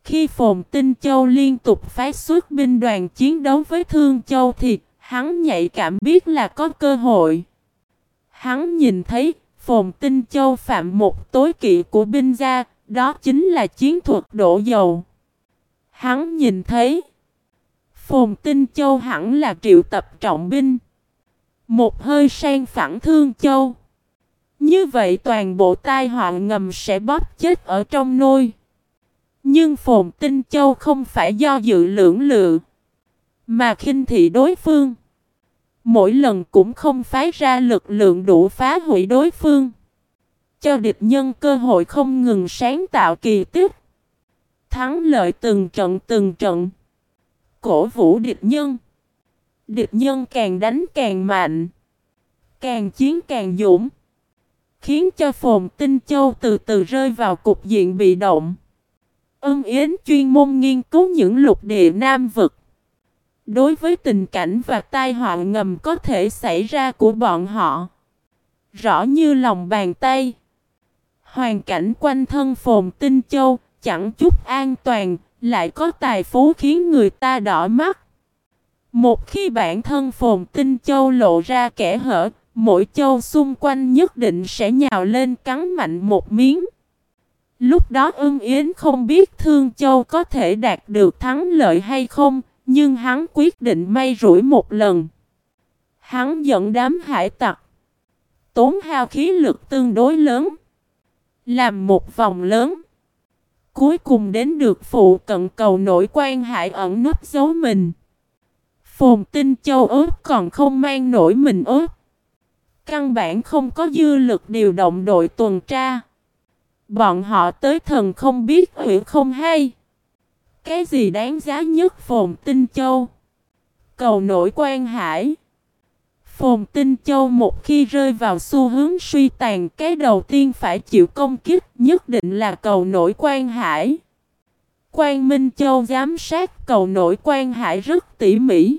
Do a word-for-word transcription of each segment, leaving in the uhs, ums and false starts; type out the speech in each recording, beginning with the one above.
khi Phồn Tinh Châu liên tục phái xuất binh đoàn chiến đấu với Thương Châu thì hắn nhạy cảm biết là có cơ hội. Hắn nhìn thấy Phồn Tinh Châu phạm một tối kỵ của binh gia, đó chính là chiến thuật đổ dầu. Hắn nhìn thấy Phồn Tinh Châu hẳn là triệu tập trọng binh, một hơi sang phẳng Thương Châu. Như vậy toàn bộ tai họa ngầm sẽ bóp chết ở trong nôi. Nhưng Phồn Tinh Châu không phải do dự lưỡng lự, mà khinh thị đối phương. Mỗi lần cũng không phái ra lực lượng đủ phá hủy đối phương, cho địch nhân cơ hội không ngừng sáng tạo kỳ tích. Thắng lợi từng trận từng trận, cổ vũ địch nhân. Địch nhân càng đánh càng mạnh, càng chiến càng dũng, khiến cho Phồn Tinh Châu từ từ rơi vào cục diện bị động. Ân Yến chuyên môn nghiên cứu những lục địa Nam vực. Đối với tình cảnh và tai họa ngầm có thể xảy ra của bọn họ, rõ như lòng bàn tay. Hoàn cảnh quanh thân Phồn Tinh Châu chẳng chút an toàn, lại có tài phú khiến người ta đỏ mắt. Một khi bản thân Phồn Tinh Châu lộ ra kẽ hở, mỗi châu xung quanh nhất định sẽ nhào lên cắn mạnh một miếng. Lúc đó Ưng Yến không biết Thương Châu có thể đạt được thắng lợi hay không, nhưng hắn quyết định may rủi một lần. Hắn dẫn đám hải tặc, tốn hao khí lực tương đối lớn, làm một vòng lớn, cuối cùng đến được phụ cận cầu nổi Quan Hải ẩn nấp giấu mình. Phồn Tinh Châu ớt còn không mang nổi mình ớt, căn bản không có dư lực điều động đội tuần tra. Bọn họ tới thần không biết hủy không hay. Cái gì đáng giá nhất Phồn Tinh Châu? Cầu nổi Quan Hải. Phồn Tinh Châu một khi rơi vào xu hướng suy tàn, cái đầu tiên phải chịu công kích nhất định là cầu nổi Quan Hải. Quang Minh Châu giám sát cầu nổi Quan Hải rất tỉ mỉ.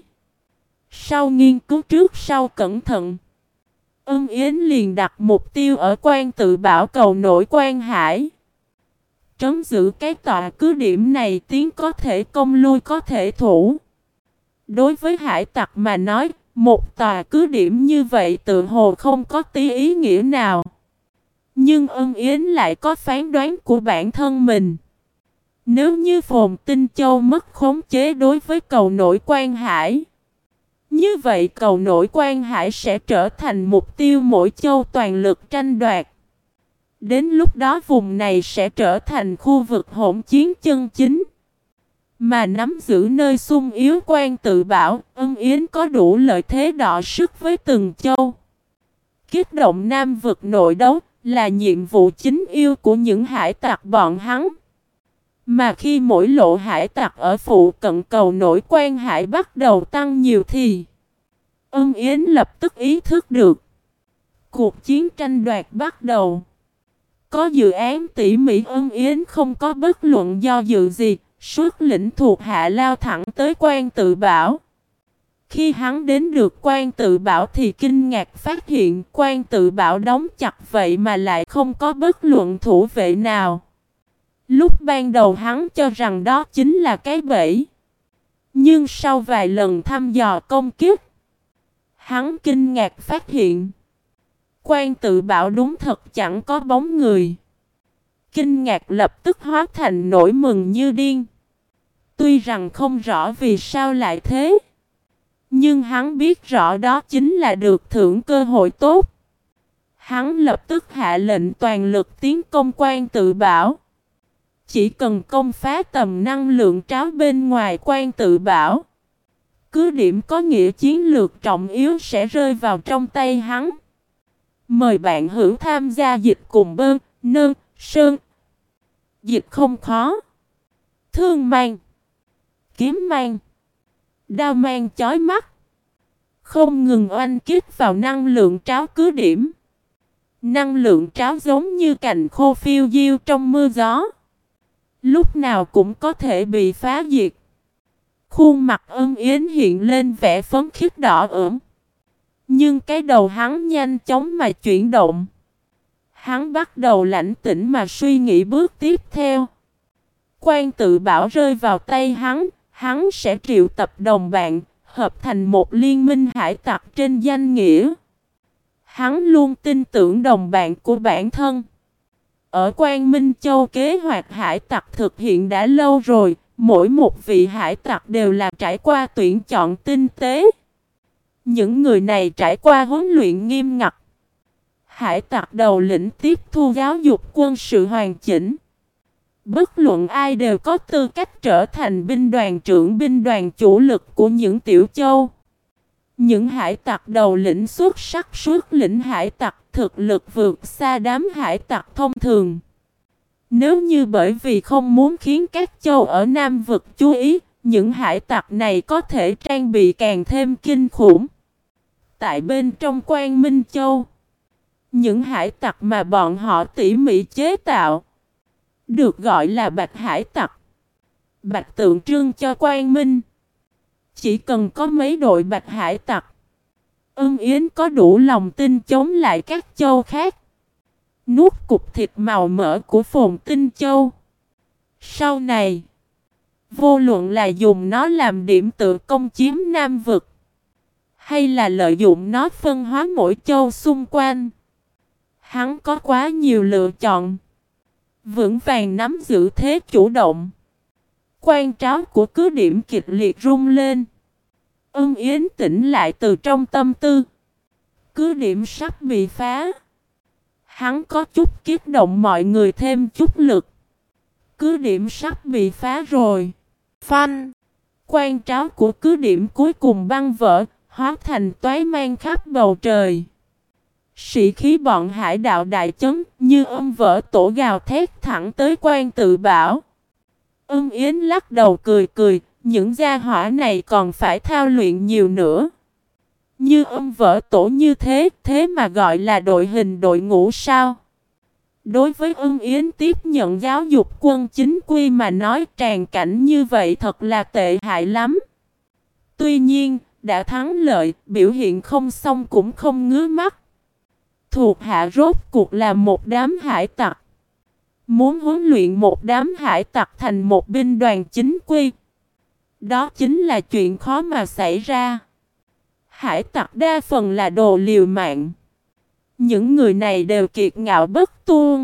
Sau nghiên cứu trước sau cẩn thận, Ưng Yến liền đặt mục tiêu ở Quan Tự Bảo cầu nổi Quan Hải. Trấn giữ cái tọa cứ điểm này, tiến có thể công lui có thể thủ. Đối với hải tặc mà nói, một tòa cứ điểm như vậy tự hồ không có tí ý nghĩa nào. Nhưng Ưng Yến lại có phán đoán của bản thân mình. Nếu như Phồn Tinh Châu mất khống chế đối với cầu nổi Quan Hải, như vậy cầu nổi Quan Hải sẽ trở thành mục tiêu mỗi châu toàn lực tranh đoạt. Đến lúc đó vùng này sẽ trở thành khu vực hỗn chiến chân chính. Mà nắm giữ nơi sung yếu Quan Tự Bảo, Ưng Yến có đủ lợi thế đọ sức với từng châu. Kích động Nam vực nội đấu là nhiệm vụ chính yêu của những hải tặc bọn hắn. Mà khi mỗi lộ hải tặc ở phụ cận cầu nổi Quan Hải bắt đầu tăng nhiều thì Ưng Yến lập tức ý thức được cuộc chiến tranh đoạt bắt đầu. Có dự án tỉ mỉ, Ưng Yến không có bất luận do dự gì, xuất lĩnh thuộc hạ lao thẳng tới Quan Tự Bảo. Khi hắn đến được Quan Tự Bảo thì kinh ngạc phát hiện Quan Tự Bảo đóng chặt vậy mà lại không có bất luận thủ vệ nào. Lúc ban đầu hắn cho rằng đó chính là cái bẫy. Nhưng sau vài lần thăm dò công kích, hắn kinh ngạc phát hiện Quan Tự Bảo đúng thật chẳng có bóng người. Kinh ngạc lập tức hóa thành nỗi mừng như điên. Tuy rằng không rõ vì sao lại thế, nhưng hắn biết rõ đó chính là được thưởng cơ hội tốt. Hắn lập tức hạ lệnh toàn lực tiến công Quan Tự Bảo. Chỉ cần công phá tầm năng lượng tráo bên ngoài Quan Tự Bảo, cứ điểm có nghĩa chiến lược trọng yếu sẽ rơi vào trong tay hắn. Mời bạn hữu tham gia dịch cùng bơn, nơn, sơn. Dịch không khó. Thương mang, kiếm mang, đao mang chói mắt, không ngừng oanh kích vào năng lượng tráo cứ điểm. Năng lượng tráo giống như cành khô phiêu diêu trong mưa gió, lúc nào cũng có thể bị phá diệt. Khuôn mặt Ưng Yến hiện lên vẻ phấn khích đỏ ửng. Nhưng cái đầu hắn nhanh chóng mà chuyển động. Hắn bắt đầu lãnh tĩnh mà suy nghĩ bước tiếp theo. Quan Tự Bảo rơi vào tay hắn, hắn sẽ triệu tập đồng bạn, hợp thành một liên minh hải tặc trên danh nghĩa. Hắn luôn tin tưởng đồng bạn của bản thân. Ở Quang Minh Châu kế hoạch hải tặc thực hiện đã lâu rồi, mỗi một vị hải tặc đều là trải qua tuyển chọn tinh tế. Những người này trải qua huấn luyện nghiêm ngặt. Hải tặc đầu lĩnh tiếp thu giáo dục quân sự hoàn chỉnh. Bất luận ai đều có tư cách trở thành binh đoàn trưởng, binh đoàn chủ lực của những tiểu châu. Những hải tặc đầu lĩnh xuất sắc xuất lĩnh hải tặc thực lực vượt xa đám hải tặc thông thường. Nếu như bởi vì không muốn khiến các châu ở Nam vực chú ý, những hải tặc này có thể trang bị càng thêm kinh khủng. Tại bên trong Quang Minh Châu, những hải tặc mà bọn họ tỉ mỉ chế tạo được gọi là bạch hải tặc. Bạch tượng trưng cho quang minh. Chỉ cần có mấy đội bạch hải tặc, Ưng Yến có đủ lòng tin chống lại các châu khác. Nuốt cục thịt màu mỡ của Phồn Tinh Châu. Sau này, vô luận là dùng nó làm điểm tựa công chiếm Nam vực, hay là lợi dụng nó phân hóa mỗi châu xung quanh, hắn có quá nhiều lựa chọn. Vững vàng nắm giữ thế chủ động. Quan tráo của cứ điểm kịch liệt rung lên. Ưng Yến tỉnh lại từ trong tâm tư. Cứ điểm sắp bị phá. Hắn có chút kích động mọi người thêm chút lực. Cứ điểm sắp bị phá rồi. Phanh. Quan tráo của cứ điểm cuối cùng băng vỡ, hóa thành toái mang khắp bầu trời. Sĩ khí bọn hải đạo đại chấn, như âm vỡ tổ gào thét thẳng tới Quan Tự Bảo. Ưng Yến lắc đầu cười cười, những gia hỏa này còn phải thao luyện nhiều nữa. Như âm vỡ tổ như thế, thế mà gọi là đội hình đội ngũ sao? Đối với Ưng Yến tiếp nhận giáo dục quân chính quy mà nói, tràn cảnh như vậy thật là tệ hại lắm. Tuy nhiên, đã thắng lợi, biểu hiện không xong cũng không ngứa mắt. Thuộc hạ rốt cuộc là một đám hải tặc. Muốn huấn luyện một đám hải tặc thành một binh đoàn chính quy, đó chính là chuyện khó mà xảy ra. Hải tặc đa phần là đồ liều mạng. Những người này đều kiệt ngạo bất tuân.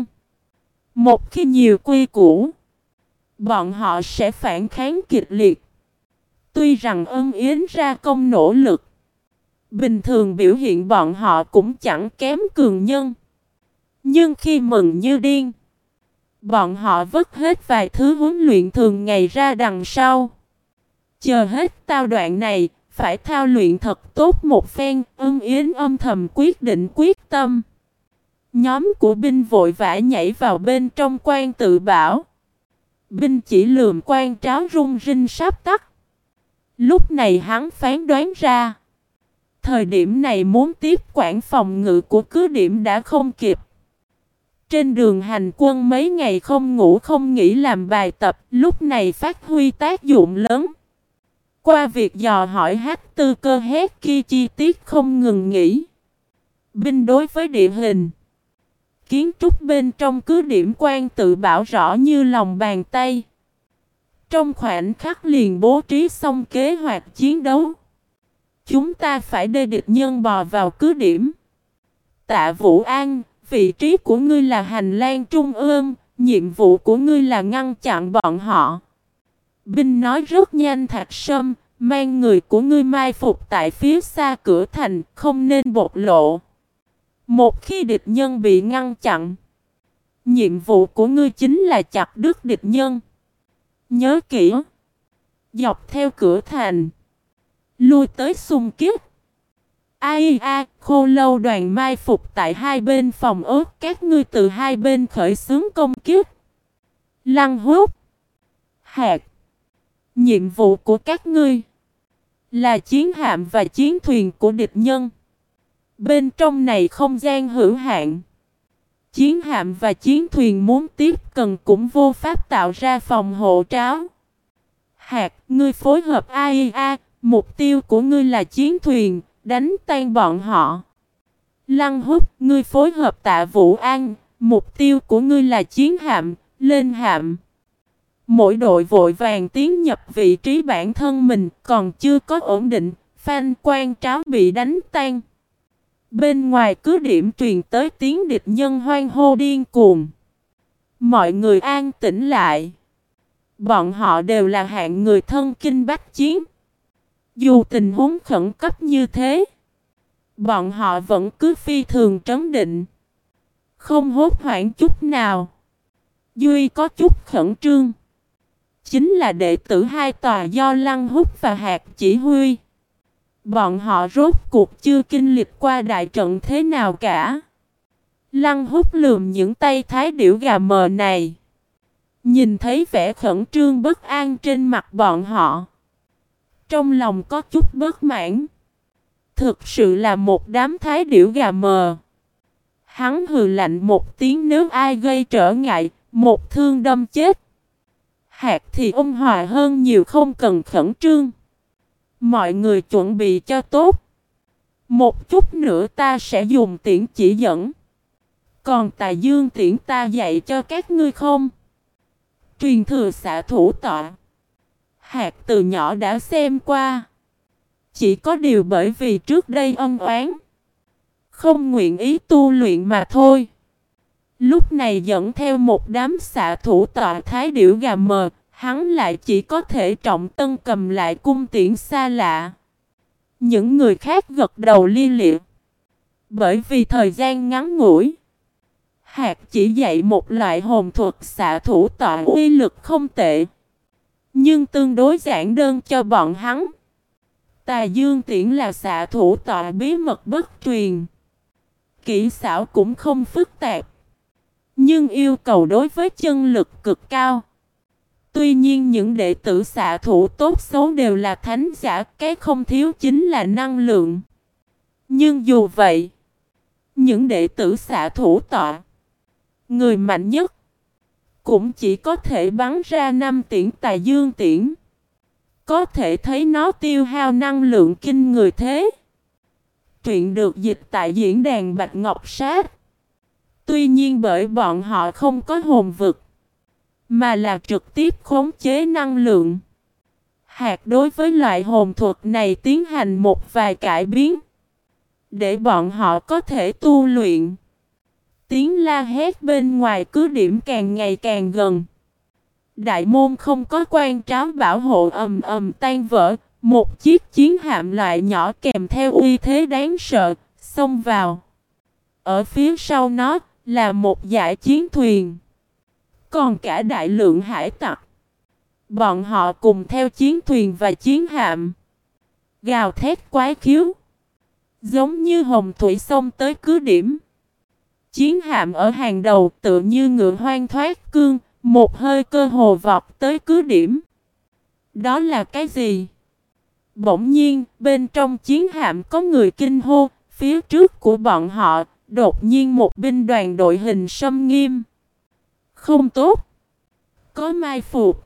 Một khi nhiều quy củ, bọn họ sẽ phản kháng kịch liệt. Tuy rằng Ưng Yến ra công nỗ lực, bình thường biểu hiện bọn họ cũng chẳng kém cường nhân. Nhưng khi mừng như điên, bọn họ vứt hết vài thứ huấn luyện thường ngày ra đằng sau. Chờ hết tao đoạn này, phải thao luyện thật tốt một phen. Ưng Yến âm thầm quyết định quyết tâm. Nhóm của binh vội vã nhảy vào bên trong Quan Tự Bảo. Binh chỉ lườm quan tráo rung rinh sắp tắt. Lúc này hắn phán đoán ra, thời điểm này muốn tiếp quản phòng ngự của cứ điểm đã không kịp. Trên đường hành quân mấy ngày không ngủ không nghỉ làm bài tập, lúc này phát huy tác dụng lớn. Qua việc dò hỏi hát tư cơ hét kia chi tiết không ngừng nghỉ. Binh đối với địa hình, kiến trúc bên trong cứ điểm Quan Tự Bảo rõ như lòng bàn tay. Trong khoảnh khắc liền bố trí xong kế hoạch chiến đấu. Chúng ta phải để địch nhân bò vào cứ điểm. Tạ Vũ An, vị trí của ngươi là hành lang trung ương, nhiệm vụ của ngươi là ngăn chặn bọn họ. Binh nói rất nhanh. Thạch Sâm, mang người của ngươi mai phục tại phía xa cửa thành, không nên bộc lộ. Một khi địch nhân bị ngăn chặn, nhiệm vụ của ngươi chính là chặt đứt địch nhân. Nhớ kỹ, dọc theo cửa thành, lui tới xung kích. Ai a, Khô Lâu đoàn mai phục tại hai bên phòng ốt, các ngươi từ hai bên khởi xướng công kích. Lăng Hút, Hạt, nhiệm vụ của các ngươi là chiến hạm và chiến thuyền của địch nhân. Bên trong này không gian hữu hạn. Chiến hạm và chiến thuyền muốn tiếp cận cũng vô pháp tạo ra phòng hộ tráo. Hạt, ngươi phối hợp a i a, mục tiêu của ngươi là chiến thuyền, đánh tan bọn họ. Lăng Hút, ngươi phối hợp Tạ Vũ An, mục tiêu của ngươi là chiến hạm, lên hạm. Mỗi đội vội vàng tiến nhập vị trí bản thân mình, còn chưa có ổn định, phanh quan tráo bị đánh tan. Bên ngoài cứ điểm truyền tới tiếng địch nhân hoan hô điên cuồng. Mọi người an tĩnh lại. Bọn họ đều là hạng người thân kinh bách chiến. Dù tình huống khẩn cấp như thế, bọn họ vẫn cứ phi thường trấn định, không hốt hoảng chút nào. Duy có chút khẩn trương, chính là đệ tử hai tòa do Lăng Húc và Hạc chỉ huy. Bọn họ rốt cuộc chưa kinh lịch qua đại trận thế nào cả. Lăng Húc lườm những tay thái điểu gà mờ này, nhìn thấy vẻ khẩn trương bất an trên mặt bọn họ, trong lòng có chút bất mãn. Thực sự là một đám thái điểu gà mờ. Hắn hừ lạnh một tiếng, nếu ai gây trở ngại, một thương đâm chết. Hạt thì ôn hòa hơn nhiều, không cần khẩn trương. Mọi người chuẩn bị cho tốt. Một chút nữa ta sẽ dùng tiễn chỉ dẫn. Còn Tài Dương tiễn ta dạy cho các ngươi không? Truyền thừa xạ thủ tọa. Hạt từ nhỏ đã xem qua. Chỉ có điều bởi vì trước đây ân oán, không nguyện ý tu luyện mà thôi. Lúc này dẫn theo một đám xạ thủ tọa thái điểu gà mờ, hắn lại chỉ có thể trọng tân cầm lại cung tiễn xa lạ. Những người khác gật đầu li liệt. Bởi vì thời gian ngắn ngủi, Hạt chỉ dạy một loại hồn thuật xạ thủ tọa uy lực không tệ, nhưng tương đối giản đơn cho bọn hắn. Tà Dương tiễn là xạ thủ tọa bí mật bất truyền. Kỹ xảo cũng không phức tạp, nhưng yêu cầu đối với chân lực cực cao. Tuy nhiên những đệ tử xạ thủ tốt xấu đều là thánh giả, cái không thiếu chính là năng lượng. Nhưng dù vậy, những đệ tử xạ thủ tọa, người mạnh nhất, cũng chỉ có thể bắn ra năm tiễn Tà Dương tiễn. Có thể thấy nó tiêu hao năng lượng kinh người thế. Truyện được dịch tại diễn đàn Bạch Ngọc Sát. Tuy nhiên bởi bọn họ không có hồn vực, mà là trực tiếp khống chế năng lượng, Hạt đối với loại hồn thuật này tiến hành một vài cải biến, để bọn họ có thể tu luyện. Tiếng la hét bên ngoài cứ điểm càng ngày càng gần. Đại môn không có quan tráo bảo hộ ầm ầm tan vỡ. Một chiếc chiến hạm loại nhỏ kèm theo uy thế đáng sợ xông vào. Ở phía sau nó là một dải chiến thuyền, còn cả đại lượng hải tặc. Bọn họ cùng theo chiến thuyền và chiến hạm, gào thét quái khiếu, giống như hồng thủy xông tới cứ điểm. Chiến hạm ở hàng đầu tựa như ngựa hoang thoát cương, một hơi cơ hồ vọt tới cứ điểm. Đó là cái gì? Bỗng nhiên, bên trong chiến hạm có người kinh hô, phía trước của bọn họ, đột nhiên một binh đoàn đội hình xâm nghiêm. Không tốt! Có mai phục.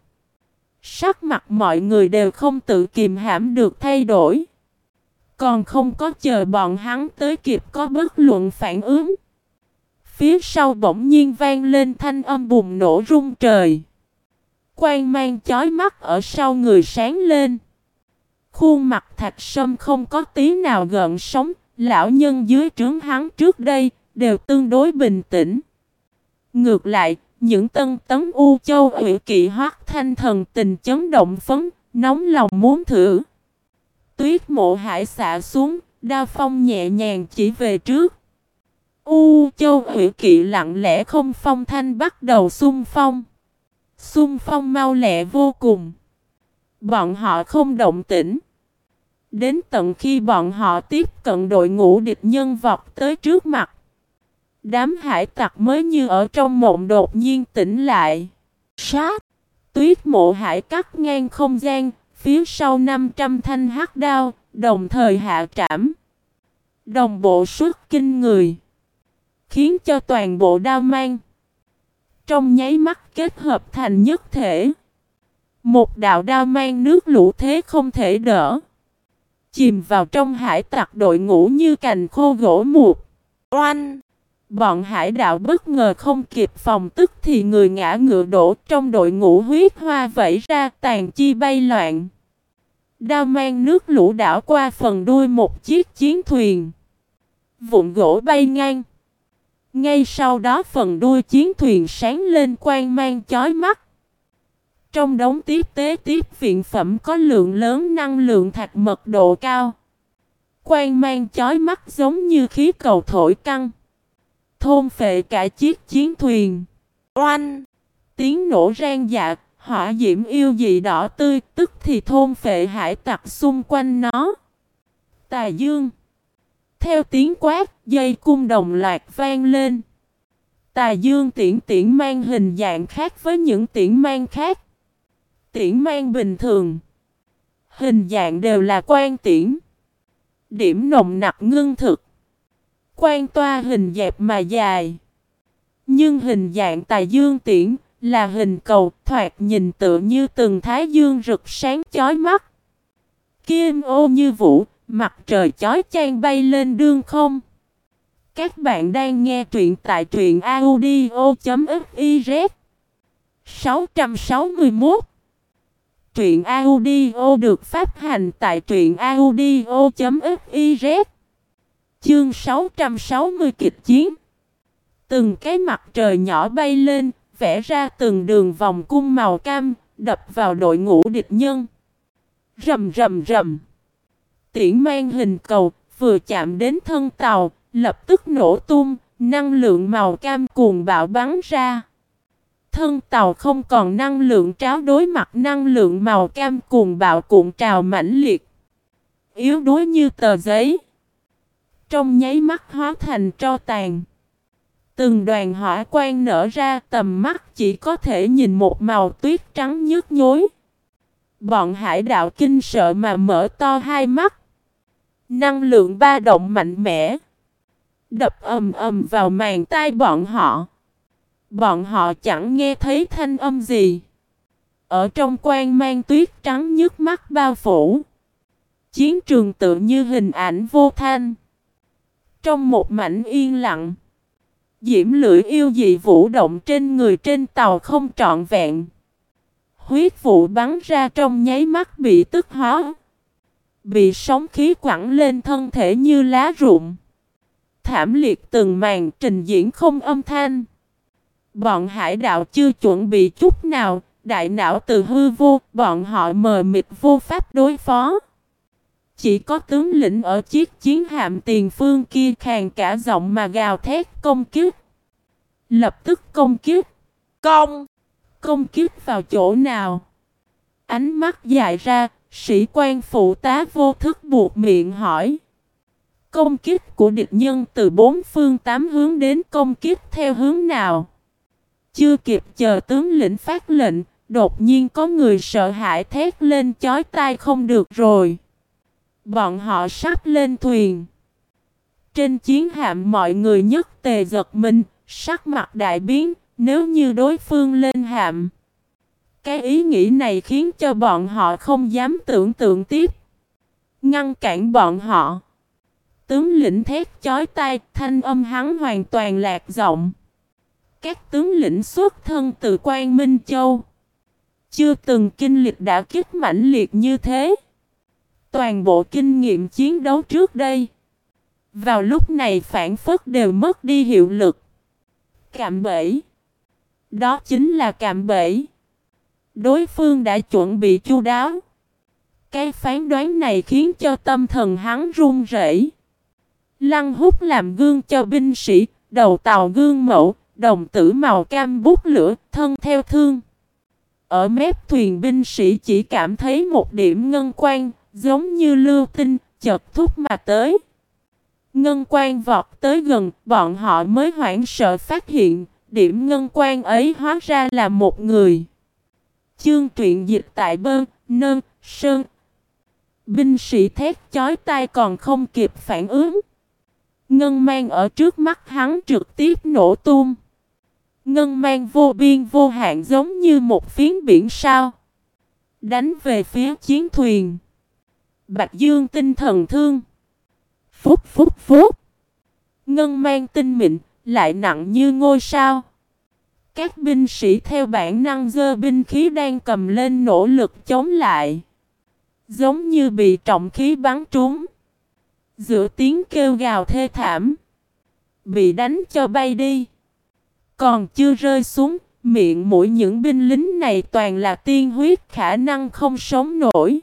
Sắc mặt mọi người đều không tự kìm hãm được thay đổi. Còn không có chờ bọn hắn tới kịp có bất luận phản ứng, phía sau bỗng nhiên vang lên thanh âm bùng nổ rung trời. Quang mang chói mắt ở sau người sáng lên. Khuôn mặt Thạch Sâm không có tí nào gợn sóng. Lão nhân dưới trướng hắn trước đây đều tương đối bình tĩnh. Ngược lại, những tân tấn U Châu Ủy Kỵ Hoắc Thanh thần tình chấn động phấn, nóng lòng muốn thử. Tuyết Mộ Hải xạ xuống, đao phong nhẹ nhàng chỉ về trước. U Châu Ủy Kỵ lặng lẽ không phong thanh bắt đầu xung phong. Xung phong mau lẹ vô cùng. Bọn họ không động tĩnh. Đến tận khi bọn họ tiếp cận đội ngũ địch nhân vọt tới trước mặt, đám hải tặc mới như ở trong mộng đột nhiên tỉnh lại. Sát! Tuyết Mộ Hải cắt ngang không gian, phía sau năm trăm thanh hắc đao, đồng thời hạ trảm. Đồng bộ xuất kinh người, khiến cho toàn bộ đao mang trong nháy mắt kết hợp thành nhất thể. Một đạo đao mang nước lũ thế không thể đỡ, chìm vào trong hải tặc đội ngũ như cành khô gỗ mục. Oanh! Bọn hải đạo bất ngờ không kịp phòng, tức thì người ngã ngựa đổ, trong đội ngũ huyết hoa vẩy ra, tàn chi bay loạn. Đao mang nước lũ đảo qua phần đuôi một chiếc chiến thuyền. Vụn gỗ bay ngang. Ngay sau đó phần đuôi chiến thuyền sáng lên quang mang chói mắt. Trong đống tiếp tế tiếp viện phẩm có lượng lớn năng lượng thạch mật độ cao. Quang mang chói mắt giống như khí cầu thổi căng, thôn phệ cả chiếc chiến thuyền. Oanh! Tiếng nổ rang dạ, hỏa diễm yêu dị đỏ tươi, tức thì thôn phệ hải tặc xung quanh nó. Tà dương! Theo tiếng quát, dây cung đồng loạt vang lên. Tà dương tiễn tiễn mang hình dạng khác với những tiễn mang khác. Tiễn mang bình thường, hình dạng đều là quan tiễn. Điểm nồng nặc ngưng thực. Quan toa hình dẹp mà dài. Nhưng hình dạng tà dương tiễn là hình cầu, thoạt nhìn tựa như từng thái dương rực sáng chói mắt. Kim ô như vũ, mặt trời chói chang bay lên đương không. Các bạn đang nghe truyện tại truyện audio chấm fiz. sáu trăm sáu mươi mốt. Truyện audio được phát hành tại truyện audio chấm fiz. Chương sáu trăm sáu mươi kịch chiến. Từng cái mặt trời nhỏ bay lên, vẽ ra từng đường vòng cung màu cam, đập vào đội ngũ địch nhân. Rầm rầm rầm. Tiễn mang hình cầu, vừa chạm đến thân tàu, lập tức nổ tung, năng lượng màu cam cuồng bạo bắn ra. Thân tàu không còn năng lượng tráo đối mặt năng lượng màu cam cuồng bạo cuộn trào mãnh liệt. Yếu đuối như tờ giấy. Trong nháy mắt hóa thành tro tàn. Từng đoàn hỏa quang nở ra, tầm mắt chỉ có thể nhìn một màu tuyết trắng nhức nhối. Bọn hải đạo kinh sợ mà mở to hai mắt. Năng lượng ba động mạnh mẽ, đập ầm ầm vào màng tai bọn họ. Bọn họ chẳng nghe thấy thanh âm gì. Ở trong quang mang tuyết trắng nhức mắt bao phủ. Chiến trường tự như hình ảnh vô thanh. Trong một mảnh yên lặng, diễm lưỡi yêu dị vũ động trên người trên tàu không trọn vẹn. Huyết vụ bắn ra trong nháy mắt bị tức hóa. Bị sóng khí quẳng lên thân thể như lá rụng. Thảm liệt từng màn trình diễn không âm thanh. Bọn hải đạo chưa chuẩn bị chút nào, đại não từ hư vô, bọn họ mờ mịt vô pháp đối phó. Chỉ có tướng lĩnh ở chiếc chiến hạm tiền phương kia khàn cả giọng mà gào thét công kích. Lập tức công kích. Công! Công kích vào chỗ nào? Ánh mắt dài ra, sĩ quan phụ tá vô thức buộc miệng hỏi. Công kích của địch nhân từ bốn phương tám hướng đến công kích theo hướng nào? Chưa kịp chờ tướng lĩnh phát lệnh, đột nhiên có người sợ hãi thét lên chói tai không được rồi. Bọn họ sắp lên thuyền. Trên chiến hạm mọi người nhất tề giật mình, sắc mặt đại biến, nếu như đối phương lên hạm. Cái ý nghĩ này khiến cho bọn họ không dám tưởng tượng tiếp. Ngăn cản bọn họ. Tướng lĩnh thét chói tai, thanh âm hắn hoàn toàn lạc giọng. Các tướng lĩnh xuất thân từ Quan Minh Châu, chưa từng kinh lịch đã kích mãnh liệt như thế. Toàn bộ kinh nghiệm chiến đấu trước đây, vào lúc này phản phất đều mất đi hiệu lực. Cạm bẫy. Đó chính là cạm bẫy. Đối phương đã chuẩn bị chu đáo. Cái phán đoán này khiến cho tâm thần hắn run rẩy. Lăng Húc làm gương cho binh sĩ, đầu tàu gương mẫu, đồng tử màu cam bút lửa, thân theo thương. Ở mép thuyền binh sĩ chỉ cảm thấy một điểm ngân quang, giống như lưu tinh, chợt thúc mà tới. Ngân quang vọt tới gần, bọn họ mới hoảng sợ phát hiện, điểm ngân quang ấy hóa ra là một người. Chương truyện dịch tại bơ, nơ, sơn. Binh sĩ thét chói tai còn không kịp phản ứng. Ngân mang ở trước mắt hắn trực tiếp nổ tung. Ngân mang vô biên vô hạn giống như một phiến biển sao. Đánh về phía chiến thuyền. Bạch Dương tinh thần thương. Phúc phúc phúc. Ngân mang tinh mịn, lại nặng như ngôi sao. Các binh sĩ theo bản năng giơ binh khí đang cầm lên nỗ lực chống lại. Giống như bị trọng khí bắn trúng. Giữa tiếng kêu gào thê thảm. Bị đánh cho bay đi. Còn chưa rơi xuống, miệng mũi những binh lính này toàn là tiên huyết, khả năng không sống nổi.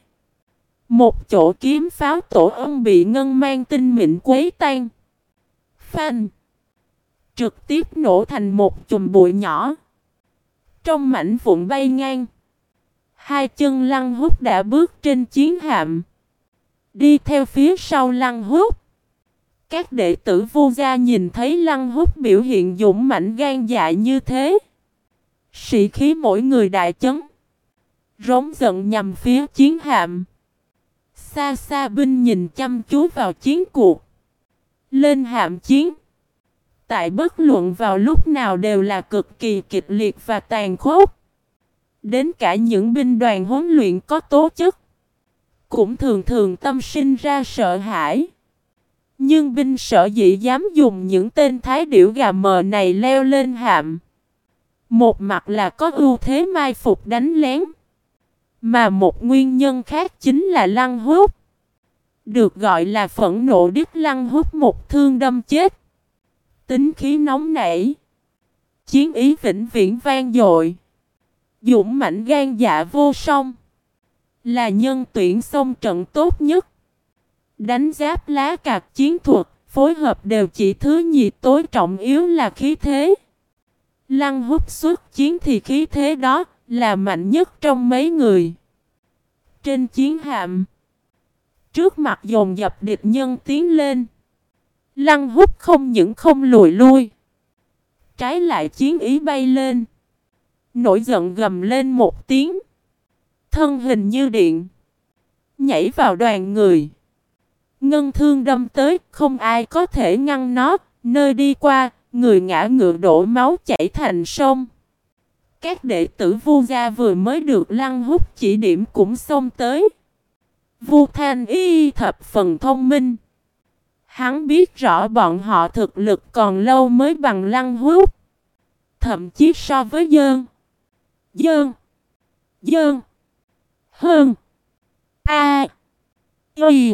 Một chỗ kiếm pháo tổ ong bị ngân mang tinh mịn quấy tan. Phanh! Trực tiếp nổ thành một chùm bụi nhỏ. Trong mảnh vụn bay ngang. Hai chân Lăng Húc đã bước trên chiến hạm. Đi theo phía sau Lăng Húc. Các đệ tử Vu gia nhìn thấy Lăng Húc biểu hiện dũng mãnh gan dạ như thế. Sĩ khí mỗi người đại chấn. Rống giận nhằm phía chiến hạm. Xa xa binh nhìn chăm chú vào chiến cuộc. Lên hạm chiến. Tại bất luận vào lúc nào đều là cực kỳ kịch liệt và tàn khốc. Đến cả những binh đoàn huấn luyện có tố chất cũng thường thường tâm sinh ra sợ hãi. Nhưng binh sở dĩ dám dùng những tên thái điểu gà mờ này leo lên hạm. Một mặt là có ưu thế mai phục đánh lén. Mà một nguyên nhân khác chính là Lăng Húc. Được gọi là phẫn nộ đích Lăng Húc một thương đâm chết. Tính khí nóng nảy. Chiến ý vĩnh viễn vang dội. Dũng mãnh gan dạ vô song. Là nhân tuyển xông trận tốt nhất. Đánh giáp lá cạc chiến thuật, phối hợp đều chỉ thứ nhì tối trọng yếu là khí thế. Lăng Húc xuất chiến thì khí thế đó là mạnh nhất trong mấy người. Trên chiến hạm, trước mặt dồn dập địch nhân tiến lên, Lăng Húc không những không lùi lui, trái lại chiến ý bay lên. Nổi giận gầm lên một tiếng, thân hình như điện, nhảy vào đoàn người. Ngân thương đâm tới, không ai có thể ngăn nó, nơi đi qua, người ngã ngựa đổ máu chảy thành sông. Các đệ tử Vu gia vừa mới được Lăng Húc chỉ điểm cũng xông tới. Vu Thanh Y thập phần thông minh. Hắn biết rõ bọn họ thực lực còn lâu mới bằng Lăng Húc. Thậm chí so với Dơn, Dơn, Dơn, Hơn, A, Y,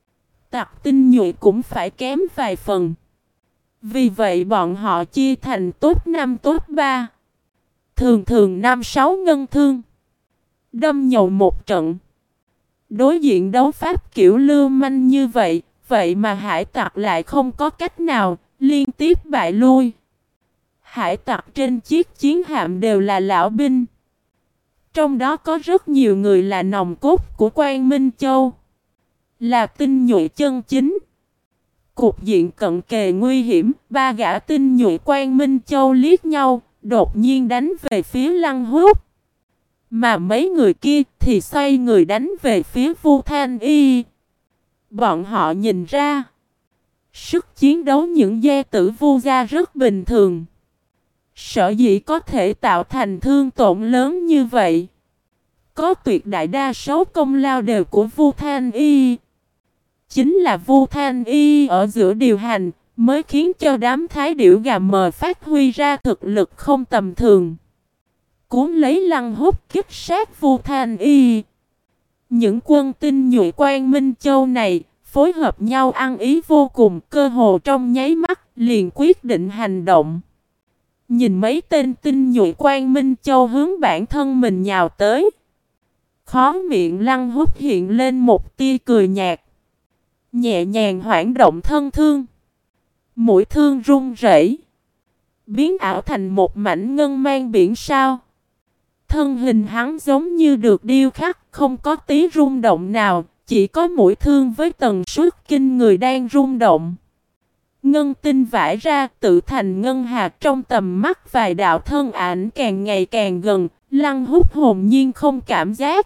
Tặc Tinh Nhuệ cũng phải kém vài phần. Vì vậy bọn họ chia thành top năm top ba. Thường thường năm sáu ngân thương. Đâm nhậu một trận. Đối diện đấu pháp kiểu lưu manh như vậy, vậy mà hải tặc lại không có cách nào, liên tiếp bại lui. Hải tặc trên chiếc chiến hạm đều là lão binh. Trong đó có rất nhiều người là nòng cốt của Quang Minh Châu. Là tinh nhuệ chân chính. Cục diện cận kề nguy hiểm, ba gã tinh nhuệ Quang Minh Châu liếc nhau, đột nhiên đánh về phía Lăng Húc. Mà mấy người kia thì xoay người đánh về phía Vu Thanh Y. Bọn họ nhìn ra, sức chiến đấu những gia tử Vu gia rất bình thường. Sở dĩ có thể tạo thành thương tổn lớn như vậy, có tuyệt đại đa số công lao đều của Vu Thanh Y. Chính là Vu Thanh Y ở giữa điều hành, mới khiến cho đám thái điểu gà mờ phát huy ra thực lực không tầm thường. Cuốn lấy Lăng Húc kích sát Vu Thanh Y. Những quân tinh nhuệ Quang Minh Châu này phối hợp nhau ăn ý vô cùng, cơ hồ trong nháy mắt liền quyết định hành động. Nhìn mấy tên tinh nhuệ Quang Minh Châu hướng bản thân mình nhào tới, khóe miệng Lăng Húc hiện lên một tia cười nhạt, nhẹ nhàng hoảng động thân thương. Mũi thương run rẩy, biến ảo thành một mảnh ngân mang biển sao. Thân hình hắn giống như được điêu khắc, không có tí rung động nào, chỉ có mũi thương với tần suất kinh người đang rung động. Ngân tinh vãi ra, tự thành ngân hạt trong tầm mắt vài đạo thân ảnh càng ngày càng gần. Lăng Húc hồn nhiên không cảm giác.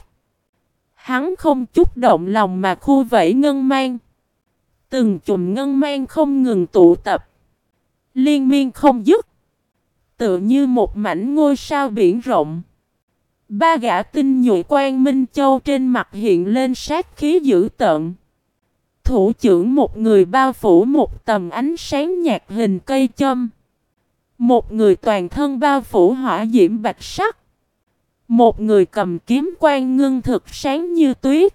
Hắn không chút động lòng mà khu vẫy ngân mang. Từng chùm ngân mang không ngừng tụ tập, liên miên không dứt, tựa như một mảnh ngôi sao biển rộng. Ba gã tinh nhuệ Quang Minh Châu trên mặt hiện lên sát khí dữ tợn. Thủ trưởng một người bao phủ một tầm ánh sáng nhạt hình cây châm. Một người toàn thân bao phủ hỏa diễm bạch sắc. Một người cầm kiếm quang ngưng thực sáng như tuyết.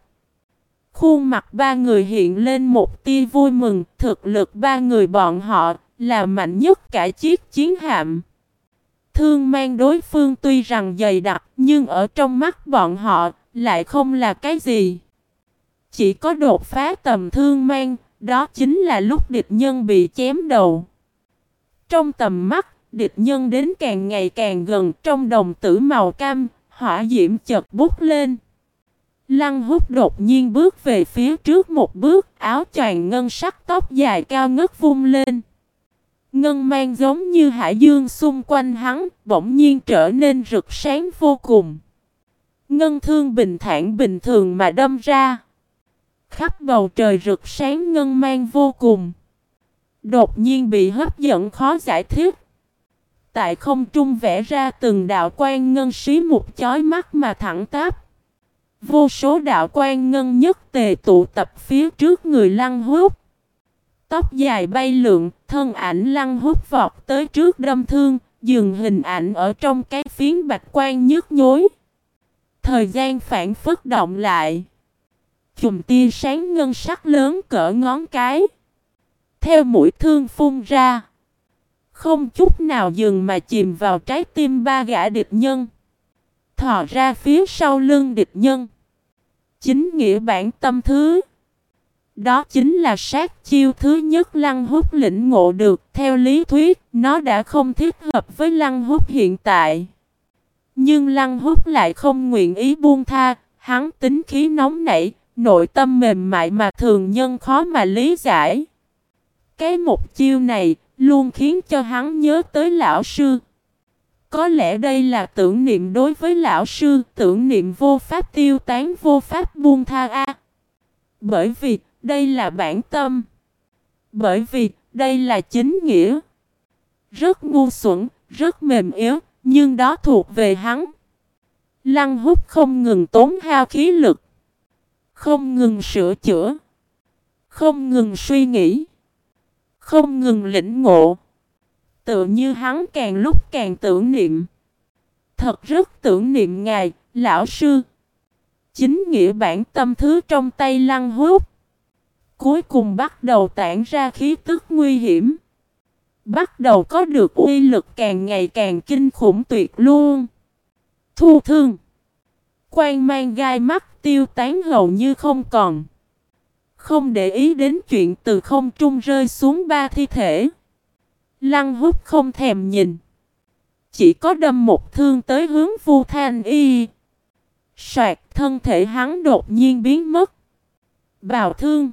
Khuôn mặt ba người hiện lên một tia vui mừng, thực lực ba người bọn họ là mạnh nhất cả chiếc chiến hạm. Thương mang đối phương tuy rằng dày đặc, nhưng ở trong mắt bọn họ lại không là cái gì. Chỉ có đột phá tầm thương mang, đó chính là lúc địch nhân bị chém đầu. Trong tầm mắt, địch nhân đến càng ngày càng gần, trong đồng tử màu cam, hỏa diễm chợt bút lên. Lăng Húc đột nhiên bước về phía trước một bước, áo choàng ngân sắc tóc dài cao ngất vung lên. Ngân mang giống như hải dương xung quanh hắn, bỗng nhiên trở nên rực sáng vô cùng. Ngân thương bình thản bình thường mà đâm ra. Khắp bầu trời rực sáng ngân mang vô cùng. Đột nhiên bị hấp dẫn khó giải thích. Tại không trung vẽ ra từng đạo quang ngân xí mục chói mắt mà thẳng tắp. Vô số đạo quang ngân nhất tề tụ tập phía trước người Lăng Húc. Tóc dài bay lượn, thân ảnh Lăng Húc vọt tới trước đâm thương, dừng hình ảnh ở trong cái phiến bạch quang nhức nhối. Thời gian phản phất động lại. Chùm tia sáng ngân sắc lớn cỡ ngón cái. Theo mũi thương phun ra. Không chút nào dừng mà chìm vào trái tim ba gã địch nhân. Thò ra phía sau lưng địch nhân. Chính nghĩa bản tâm thứ. Đó chính là sát chiêu thứ nhất Lăng Húc lĩnh ngộ được. Theo lý thuyết, nó đã không thích hợp với Lăng Húc hiện tại. Nhưng Lăng Húc lại không nguyện ý buông tha. Hắn tính khí nóng nảy, nội tâm mềm mại mà thường nhân khó mà lý giải. Cái một chiêu này luôn khiến cho hắn nhớ tới lão sư. Có lẽ đây là tưởng niệm đối với lão sư, tưởng niệm vô pháp tiêu tán, vô pháp buông tha a. Bởi vì đây là bản tâm. Bởi vì đây là chính nghĩa. Rất ngu xuẩn, rất mềm yếu, nhưng đó thuộc về hắn. Lăng Húc không ngừng tốn hao khí lực. Không ngừng sửa chữa. Không ngừng suy nghĩ. Không ngừng lĩnh ngộ. Tựa như hắn càng lúc càng tưởng niệm. Thật rất tưởng niệm ngài, lão sư. Chính nghĩa bản tâm thứ trong tay Lăng Húc. Cuối cùng bắt đầu tản ra khí tức nguy hiểm. Bắt đầu có được uy lực càng ngày càng kinh khủng tuyệt luôn. Thu thương. Quang mang gai mắt tiêu tán hầu như không còn. Không để ý đến chuyện từ không trung rơi xuống ba thi thể. Lăng Húc không thèm nhìn. Chỉ có đâm một thương tới hướng Vu Thanh Y. Soạt, thân thể hắn đột nhiên biến mất. Bào thương.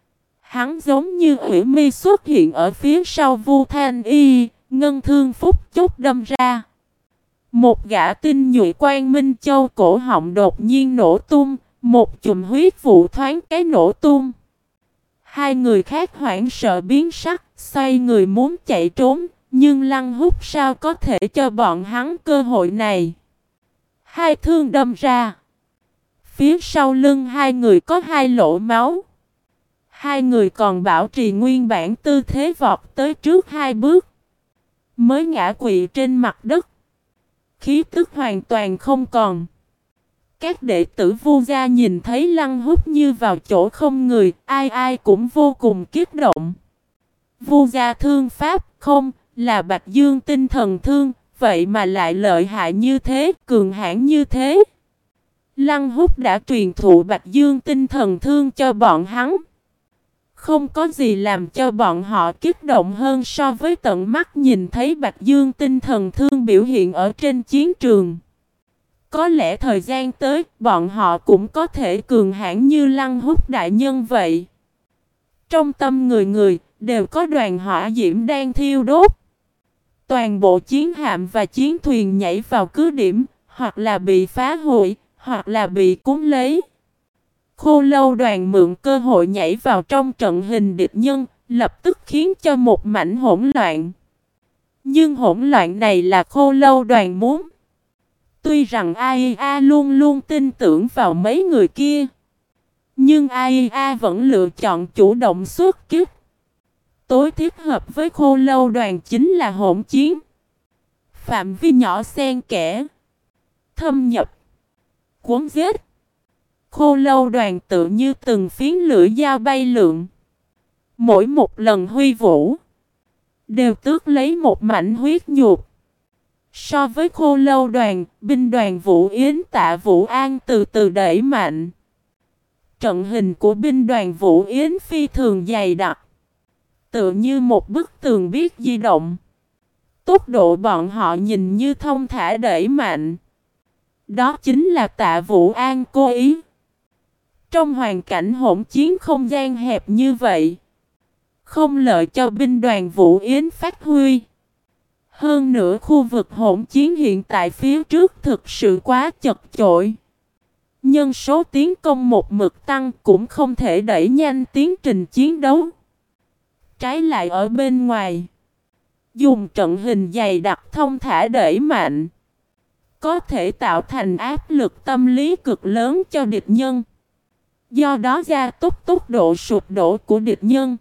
Hắn giống như ủy mi xuất hiện ở phía sau Vu Thanh Y. Ngân thương phút chốc đâm ra. Một gã tinh nhuệ quang minh châu cổ họng đột nhiên nổ tung. Một chùm huyết vụ thoáng cái nổ tung. Hai người khác hoảng sợ biến sắc, xoay người muốn chạy trốn, nhưng Lăng Húc sao có thể cho bọn hắn cơ hội này. Hai thương đâm ra. Phía sau lưng hai người có hai lỗ máu. Hai người còn bảo trì nguyên bản tư thế vọt tới trước hai bước. Mới ngã quỵ trên mặt đất. Khí tức hoàn toàn không còn. Các đệ tử Vu gia nhìn thấy Lăng Húc như vào chỗ không người, ai ai cũng vô cùng kích động. Vu gia thương pháp không, là Bạch Dương tinh thần thương, vậy mà lại lợi hại như thế, cường hãn như thế. Lăng Húc đã truyền thụ Bạch Dương tinh thần thương cho bọn hắn. Không có gì làm cho bọn họ kích động hơn so với tận mắt nhìn thấy Bạch Dương tinh thần thương biểu hiện ở trên chiến trường. Có lẽ thời gian tới, bọn họ cũng có thể cường hãn như Lăng Húc đại nhân vậy. Trong tâm người người, đều có đoàn hỏa diễm đang thiêu đốt. Toàn bộ chiến hạm và chiến thuyền nhảy vào cứ điểm, hoặc là bị phá hủy, hoặc là bị cuốn lấy. Khô Lâu đoàn mượn cơ hội nhảy vào trong trận hình địch nhân, lập tức khiến cho một mảnh hỗn loạn. Nhưng hỗn loạn này là Khô Lâu đoàn muốn. Tuy rằng a i a luôn luôn tin tưởng vào mấy người kia, nhưng a i a vẫn lựa chọn chủ động xuất kích. Tối thích hợp với Khô Lâu đoàn chính là hỗn chiến. Phạm vi nhỏ xen kẽ, thâm nhập, cuốn giết. Khô lâu đoàn tự như từng phiến lưỡi dao bay lượn. Mỗi một lần huy vũ đều tước lấy một mảnh huyết nhục. So với khô lâu đoàn, binh đoàn Vũ Yến Tạ Vũ An từ từ đẩy mạnh. Trận hình của binh đoàn Vũ Yến phi thường dày đặc, tựa như một bức tường biết di động. Tốc độ bọn họ nhìn như thông thả đẩy mạnh. Đó chính là Tạ Vũ An cố ý. Trong hoàn cảnh hỗn chiến không gian hẹp như vậy, không lợi cho binh đoàn Vũ Yến phát huy. Hơn nữa khu vực hỗn chiến hiện tại phía trước thực sự quá chật chội. Nhân số tiến công một mực tăng cũng không thể đẩy nhanh tiến trình chiến đấu. Trái lại ở bên ngoài, dùng trận hình dày đặc thông thả đẩy mạnh, có thể tạo thành áp lực tâm lý cực lớn cho địch nhân. Do đó gia tốc tốc độ sụp đổ của địch nhân.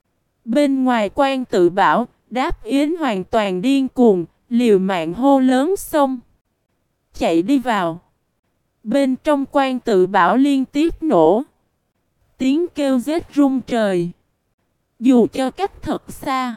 Bên ngoài Quan Tự Bảo, Đáp Yến hoàn toàn điên cuồng, liều mạng hô lớn xông. Chạy đi vào. Bên trong Quan Tự Bảo liên tiếp nổ. Tiếng kêu rết rung trời. Dù cho cách thật xa,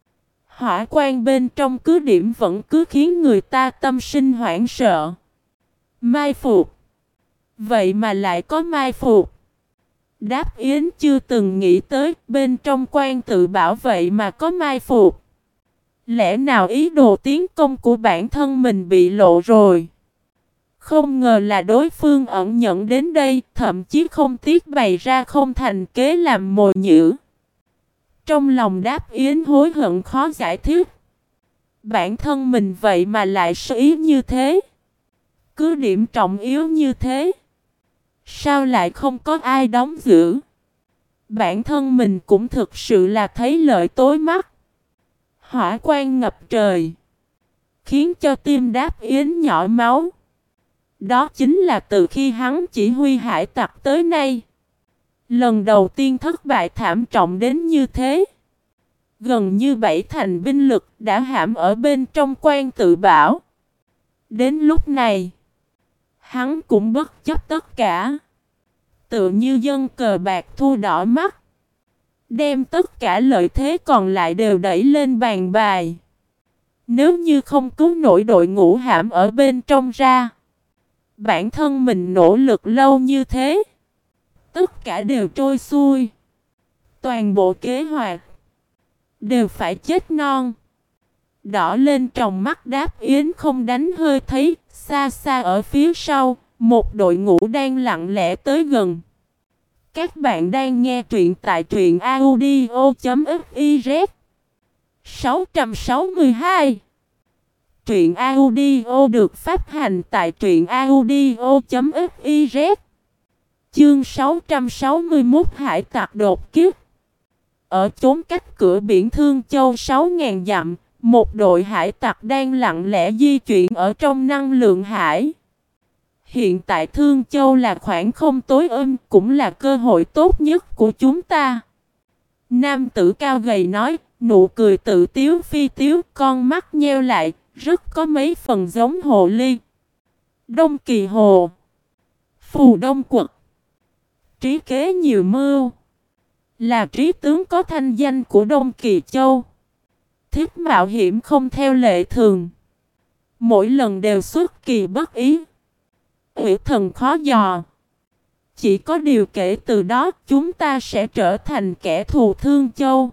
hỏa quan bên trong cứ điểm vẫn cứ khiến người ta tâm sinh hoảng sợ. Mai phục. Vậy mà lại có mai phục. Đáp Yến chưa từng nghĩ tới bên trong Quan Tự Bảo vậy mà có mai phục. Lẽ nào ý đồ tiến công của bản thân mình bị lộ rồi? Không ngờ là đối phương ẩn nhận đến đây, thậm chí không tiếc bày ra không thành kế làm mồi nhữ. Trong lòng Đáp Yến hối hận khó giải thích. Bản thân mình vậy mà lại sơ ý như thế. Cứ điểm trọng yếu như thế, sao lại không có ai đóng giữ? Bản thân mình cũng thực sự là thấy lợi tối mắt. Hỏa quan ngập trời, khiến cho tim Đáp Yến nhỏ máu. Đó chính là từ khi hắn chỉ huy hải tặc tới nay, lần đầu tiên thất bại thảm trọng đến như thế. Gần như bảy thành binh lực đã hãm ở bên trong Quan Tự Bảo. Đến lúc này, hắn cũng bất chấp tất cả. Tựa như dân cờ bạc thua đỏ mắt, đem tất cả lợi thế còn lại đều đẩy lên bàn bài. Nếu như không cứu nổi đội ngũ hãm ở bên trong ra, bản thân mình nỗ lực lâu như thế, tất cả đều trôi xuôi. Toàn bộ kế hoạch đều phải chết non. Đỏ lên trong mắt Đáp Yến không đánh hơi thấy, xa xa ở phía sau, một đội ngũ đang lặng lẽ tới gần. Các bạn đang nghe truyện tại truyện audio chấm fiz. sáu trăm sáu mươi hai. Truyện audio được phát hành tại truyện audio chấm fiz. Chương sáu trăm sáu mươi mốt Hải tặc đột kích. Ở chốn cách cửa biển Thương Châu sáu nghìn dặm, một đội hải tặc đang lặng lẽ di chuyển ở trong năng lượng hải. Hiện tại Thương Châu là khoảng không tối êm, cũng là cơ hội tốt nhất của chúng ta. Nam tử cao gầy nói, nụ cười tự tiếu phi tiếu, con mắt nheo lại, rất có mấy phần giống hồ ly. Đông Kỳ Hồ, Phù Đông Quật, trí kế nhiều mưu, là trí tướng có thanh danh của Đông Kỳ Châu. Thích mạo hiểm không theo lệ thường, mỗi lần đều xuất kỳ bất ý, ủy thần khó dò. Chỉ có điều kể từ đó chúng ta sẽ trở thành kẻ thù Thương Châu.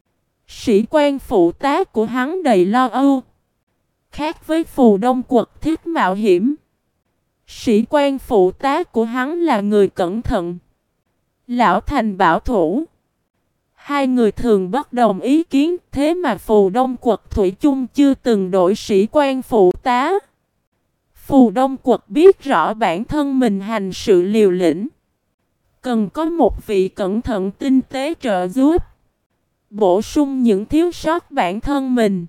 Sĩ quan phụ tá của hắn đầy lo âu. Khác với Phù Đông Quật thích mạo hiểm, sĩ quan phụ tá của hắn là người cẩn thận, Lão Thành bảo thủ. Hai người thường bất đồng ý kiến, thế mà Phù Đông Quật thủy chung chưa từng đổi sĩ quan phụ tá. Phù Đông Quật biết rõ bản thân mình hành sự liều lĩnh, cần có một vị cẩn thận tinh tế trợ giúp, bổ sung những thiếu sót bản thân mình.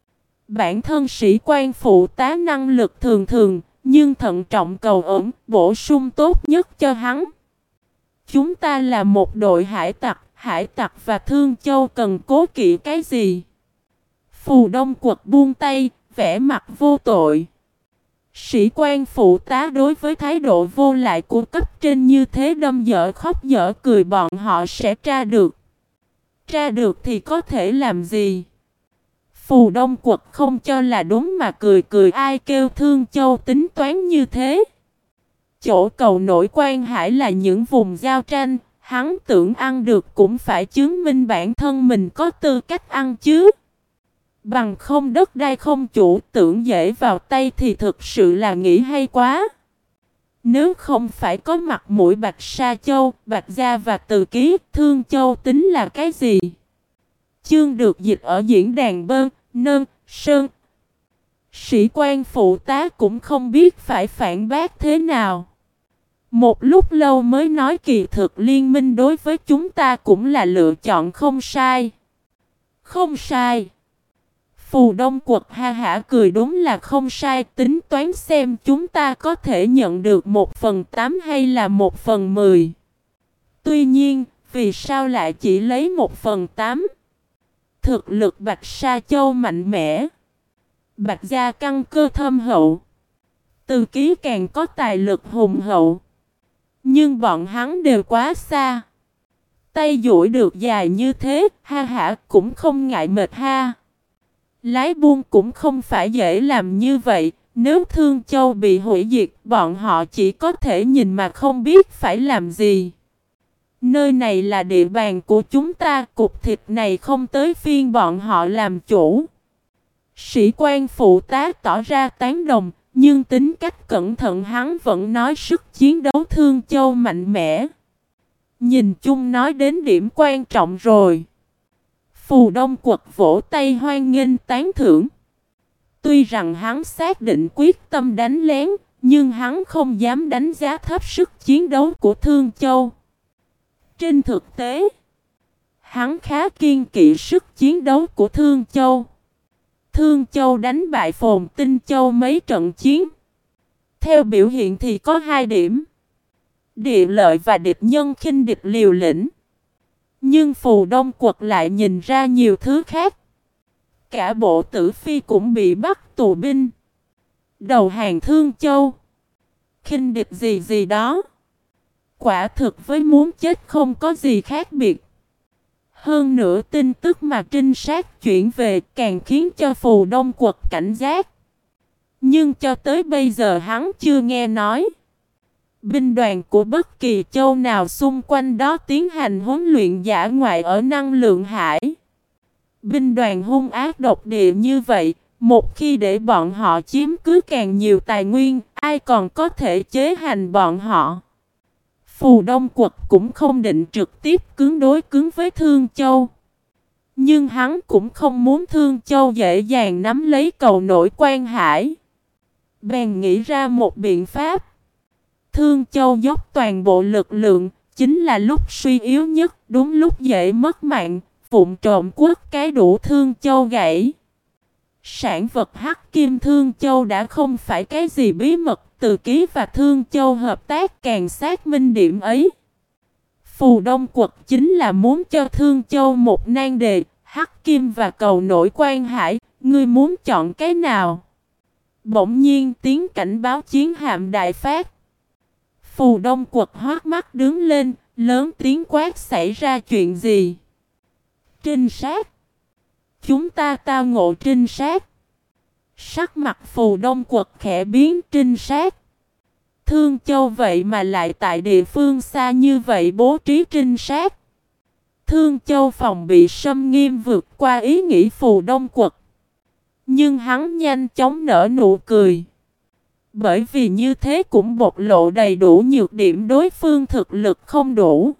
Bản thân sĩ quan phụ tá năng lực thường thường, nhưng thận trọng cầu ổn, bổ sung tốt nhất cho hắn. Chúng ta là một đội hải tặc, hải tặc và Thương Châu cần cố kỵ cái gì? Phù Đông Quật buông tay, vẻ mặt vô tội. Sĩ quan phụ tá đối với thái độ vô lại của cấp trên như thế đâm dở khóc dở cười bọn họ sẽ tra được. Tra được thì có thể làm gì? Phù Đông Quật không cho là đúng mà cười cười, ai kêu Thương Châu tính toán như thế. Chỗ cầu nổi Quan Hải là những vùng giao tranh, hắn tưởng ăn được cũng phải chứng minh bản thân mình có tư cách ăn chứ. Bằng không đất đai không chủ tưởng dễ vào tay thì thực sự là nghĩ hay quá. Nếu không phải có mặt mũi Bạch Sa Châu, Bạch Gia và Từ Ký, Thương Châu tính là cái gì? Chương được dịch ở diễn đàn Bơn, Nơn, Sơn. Sĩ quan phụ tá cũng không biết phải phản bác thế nào. Một lúc lâu mới nói kỳ thực liên minh đối với chúng ta cũng là lựa chọn không sai. Không sai. Phù Đông Quật ha hả cười, đúng là không sai, tính toán xem chúng ta có thể nhận được một phần tám hay là một phần mười. Tuy nhiên, vì sao lại chỉ lấy một phần tám? Thực lực Bạch Sa Châu mạnh mẽ. Bạch Gia căn cơ thâm hậu. Từ Ký càng có tài lực hùng hậu. Nhưng bọn hắn đều quá xa. Tay duỗi được dài như thế, ha hả cũng không ngại mệt ha. Lái buôn cũng không phải dễ làm như vậy. Nếu Thương Châu bị hủy diệt, bọn họ chỉ có thể nhìn mà không biết phải làm gì. Nơi này là địa bàn của chúng ta, cục thịt này không tới phiên bọn họ làm chủ. Sĩ quan phụ tá tỏ ra tán đồng, nhưng tính cách cẩn thận hắn vẫn nói sức chiến đấu Thương Châu mạnh mẽ. Nhìn chung nói đến điểm quan trọng rồi. Phù Đông Quật vỗ tay hoan nghênh tán thưởng. Tuy rằng hắn xác định quyết tâm đánh lén, nhưng hắn không dám đánh giá thấp sức chiến đấu của Thương Châu. Trên thực tế, hắn khá kiên kỵ sức chiến đấu của Thương Châu. Thương Châu đánh bại Phồn Tinh Châu mấy trận chiến. Theo biểu hiện thì có hai điểm. Địa lợi và địch nhân khinh địch liều lĩnh. Nhưng Phù Đông Quật lại nhìn ra nhiều thứ khác. Cả bộ Tử Phi cũng bị bắt tù binh. Đầu hàng Thương Châu. Khinh địch gì gì đó. Quả thực với muốn chết không có gì khác biệt. Hơn nữa tin tức mà trinh sát chuyển về càng khiến cho Phù Đông Quật cảnh giác. Nhưng cho tới bây giờ hắn chưa nghe nói binh đoàn của bất kỳ châu nào xung quanh đó tiến hành huấn luyện dã ngoại ở năng lượng hải. Binh đoàn hung ác độc địa như vậy, một khi để bọn họ chiếm cứ càng nhiều tài nguyên, ai còn có thể chế hành bọn họ. Phù Đông Quật cũng không định trực tiếp cứng đối cứng với Thương Châu. Nhưng hắn cũng không muốn Thương Châu dễ dàng nắm lấy cầu nổi Quan Hải. Bèn nghĩ ra một biện pháp. Thương Châu dốc toàn bộ lực lượng, chính là lúc suy yếu nhất, đúng lúc dễ mất mạng, vụng trộm quất cái đủ Thương Châu gãy. Sản vật hắc kim Thương Châu đã không phải cái gì bí mật, Từ Ký và Thương Châu hợp tác càng xác minh điểm ấy. Phù Đông Quật chính là muốn cho Thương Châu một nan đề, hắc kim và cầu nổi Quan Hải, ngươi muốn chọn cái nào? Bỗng nhiên tiếng cảnh báo chiến hạm đại phát. Phù Đông Quật hót mắt đứng lên, lớn tiếng quát, xảy ra chuyện gì? Trinh sát. Chúng ta tao ngộ trinh sát. Sắc mặt Phù Đông Quật khẽ biến, trinh sát. Thương Châu vậy mà lại tại địa phương xa như vậy bố trí trinh sát. Thương Châu phòng bị xâm nghiêm vượt qua ý nghĩ Phù Đông Quật. Nhưng hắn nhanh chóng nở nụ cười. Bởi vì như thế cũng bộc lộ đầy đủ nhược điểm đối phương thực lực không đủ.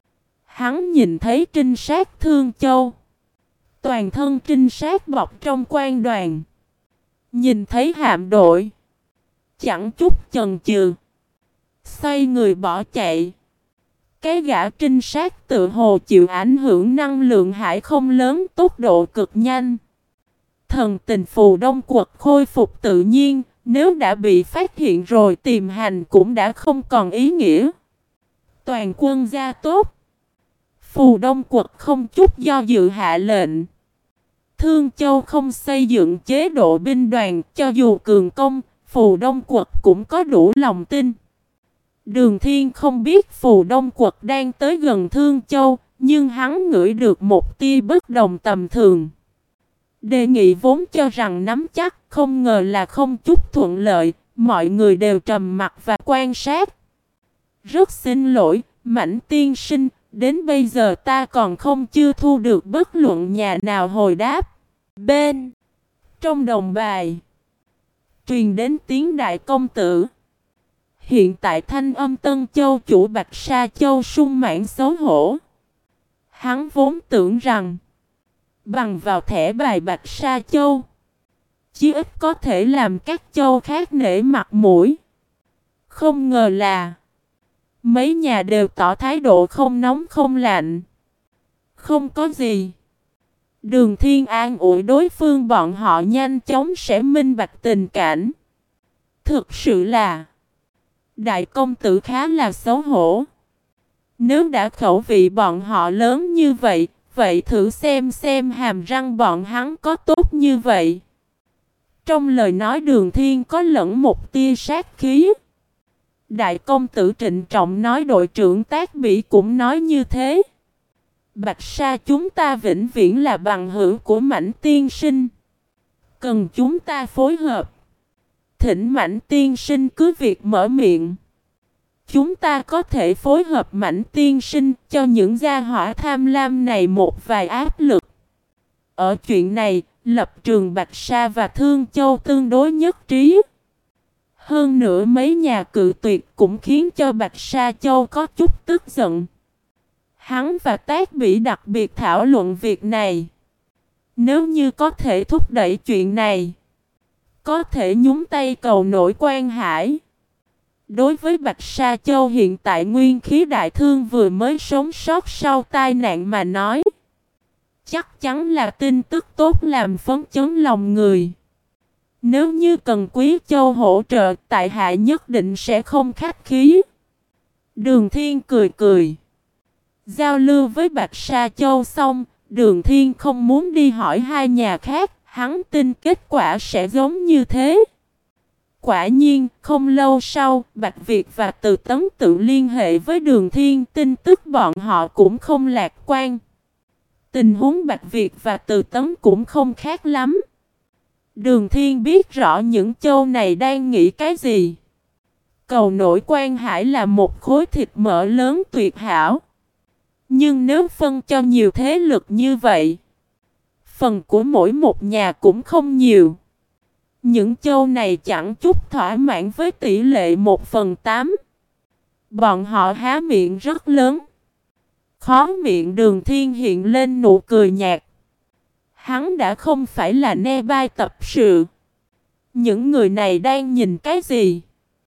Hắn nhìn thấy trinh sát Thương Châu. Toàn thân trinh sát bọc trong quan đoàn. Nhìn thấy hạm đội. Chẳng chút chần chừ. Xoay người bỏ chạy. Cái gã trinh sát tự hồ chịu ảnh hưởng năng lượng hải không lớn, tốc độ cực nhanh. Thần tình Phù Đông Quật khôi phục tự nhiên. Nếu đã bị phát hiện rồi tìm hành cũng đã không còn ý nghĩa. Toàn quân gia tốt. Phù Đông Quật không chút do dự hạ lệnh. Thương Châu không xây dựng chế độ binh đoàn, cho dù cường công, Phù Đông Quật cũng có đủ lòng tin. Đường Thiên không biết Phù Đông Quật đang tới gần Thương Châu, nhưng hắn ngửi được một tia bất đồng tầm thường. Đề nghị vốn cho rằng nắm chắc, không ngờ là không chút thuận lợi, mọi người đều trầm mặc và quan sát. Rất xin lỗi, Mãnh tiên sinh, đến bây giờ ta còn không chưa thu được bất luận nhà nào hồi đáp. Bên trong đồng bài truyền đến tiếng đại công tử. Hiện tại thanh âm Tân Châu chủ Bạch Sa Châu sung mãn xấu hổ. Hắn vốn tưởng rằng bằng vào thẻ bài Bạch Sa Châu, chí ít có thể làm các châu khác nể mặt mũi. Không ngờ là mấy nhà đều tỏ thái độ không nóng không lạnh. Không có gì. Đường Thiên an ủi đối phương, bọn họ nhanh chóng sẽ minh bạch tình cảnh. Thực sự là đại công tử khá là xấu hổ. Nếu đã khẩu vị bọn họ lớn như vậy, vậy thử xem xem hàm răng bọn hắn có tốt như vậy. Trong lời nói Đường Thiên có lẫn một tia sát khí. Đại công tử trịnh trọng nói, đội trưởng Tác Bỉ cũng nói như thế. Bạch Sa chúng ta vĩnh viễn là bằng hữu của Mãnh tiên sinh. Cần chúng ta phối hợp. Thỉnh Mãnh tiên sinh cứ việc mở miệng. Chúng ta có thể phối hợp Mãnh tiên sinh cho những gia hỏa tham lam này một vài áp lực. Ở chuyện này, lập trường Bạch Sa và Thương Châu tương đối nhất trí. Hơn nữa mấy nhà cự tuyệt cũng khiến cho Bạch Sa Châu có chút tức giận. Hắn và Tác Bỉ đặc biệt thảo luận việc này. Nếu như có thể thúc đẩy chuyện này, có thể nhúng tay cầu nổi Quan Hải. Đối với Bạch Sa Châu hiện tại nguyên khí đại thương vừa mới sống sót sau tai nạn mà nói, chắc chắn là tin tức tốt làm phấn chấn lòng người. Nếu như cần Quý Châu hỗ trợ, tại hạ nhất định sẽ không khách khí. Đường Thiên cười cười. Giao lưu với Bạch Sa Châu xong, Đường Thiên không muốn đi hỏi hai nhà khác, hắn tin kết quả sẽ giống như thế. Quả nhiên, không lâu sau, Bạch Việt và Từ Tấn tự liên hệ với Đường Thiên, tin tức bọn họ cũng không lạc quan. Tình huống Bạch Việt và Từ Tấn cũng không khác lắm. Đường Thiên biết rõ những châu này đang nghĩ cái gì. Cầu nổi Quan Hải là một khối thịt mỡ lớn tuyệt hảo. Nhưng nếu phân cho nhiều thế lực như vậy, phần của mỗi một nhà cũng không nhiều. Những châu này chẳng chút thỏa mãn với tỷ lệ một phần tám. Bọn họ há miệng rất lớn. Khó miệng Đường Thiên hiện lên nụ cười nhạt. Hắn đã không phải là ne bai tập sự. Những người này đang nhìn cái gì?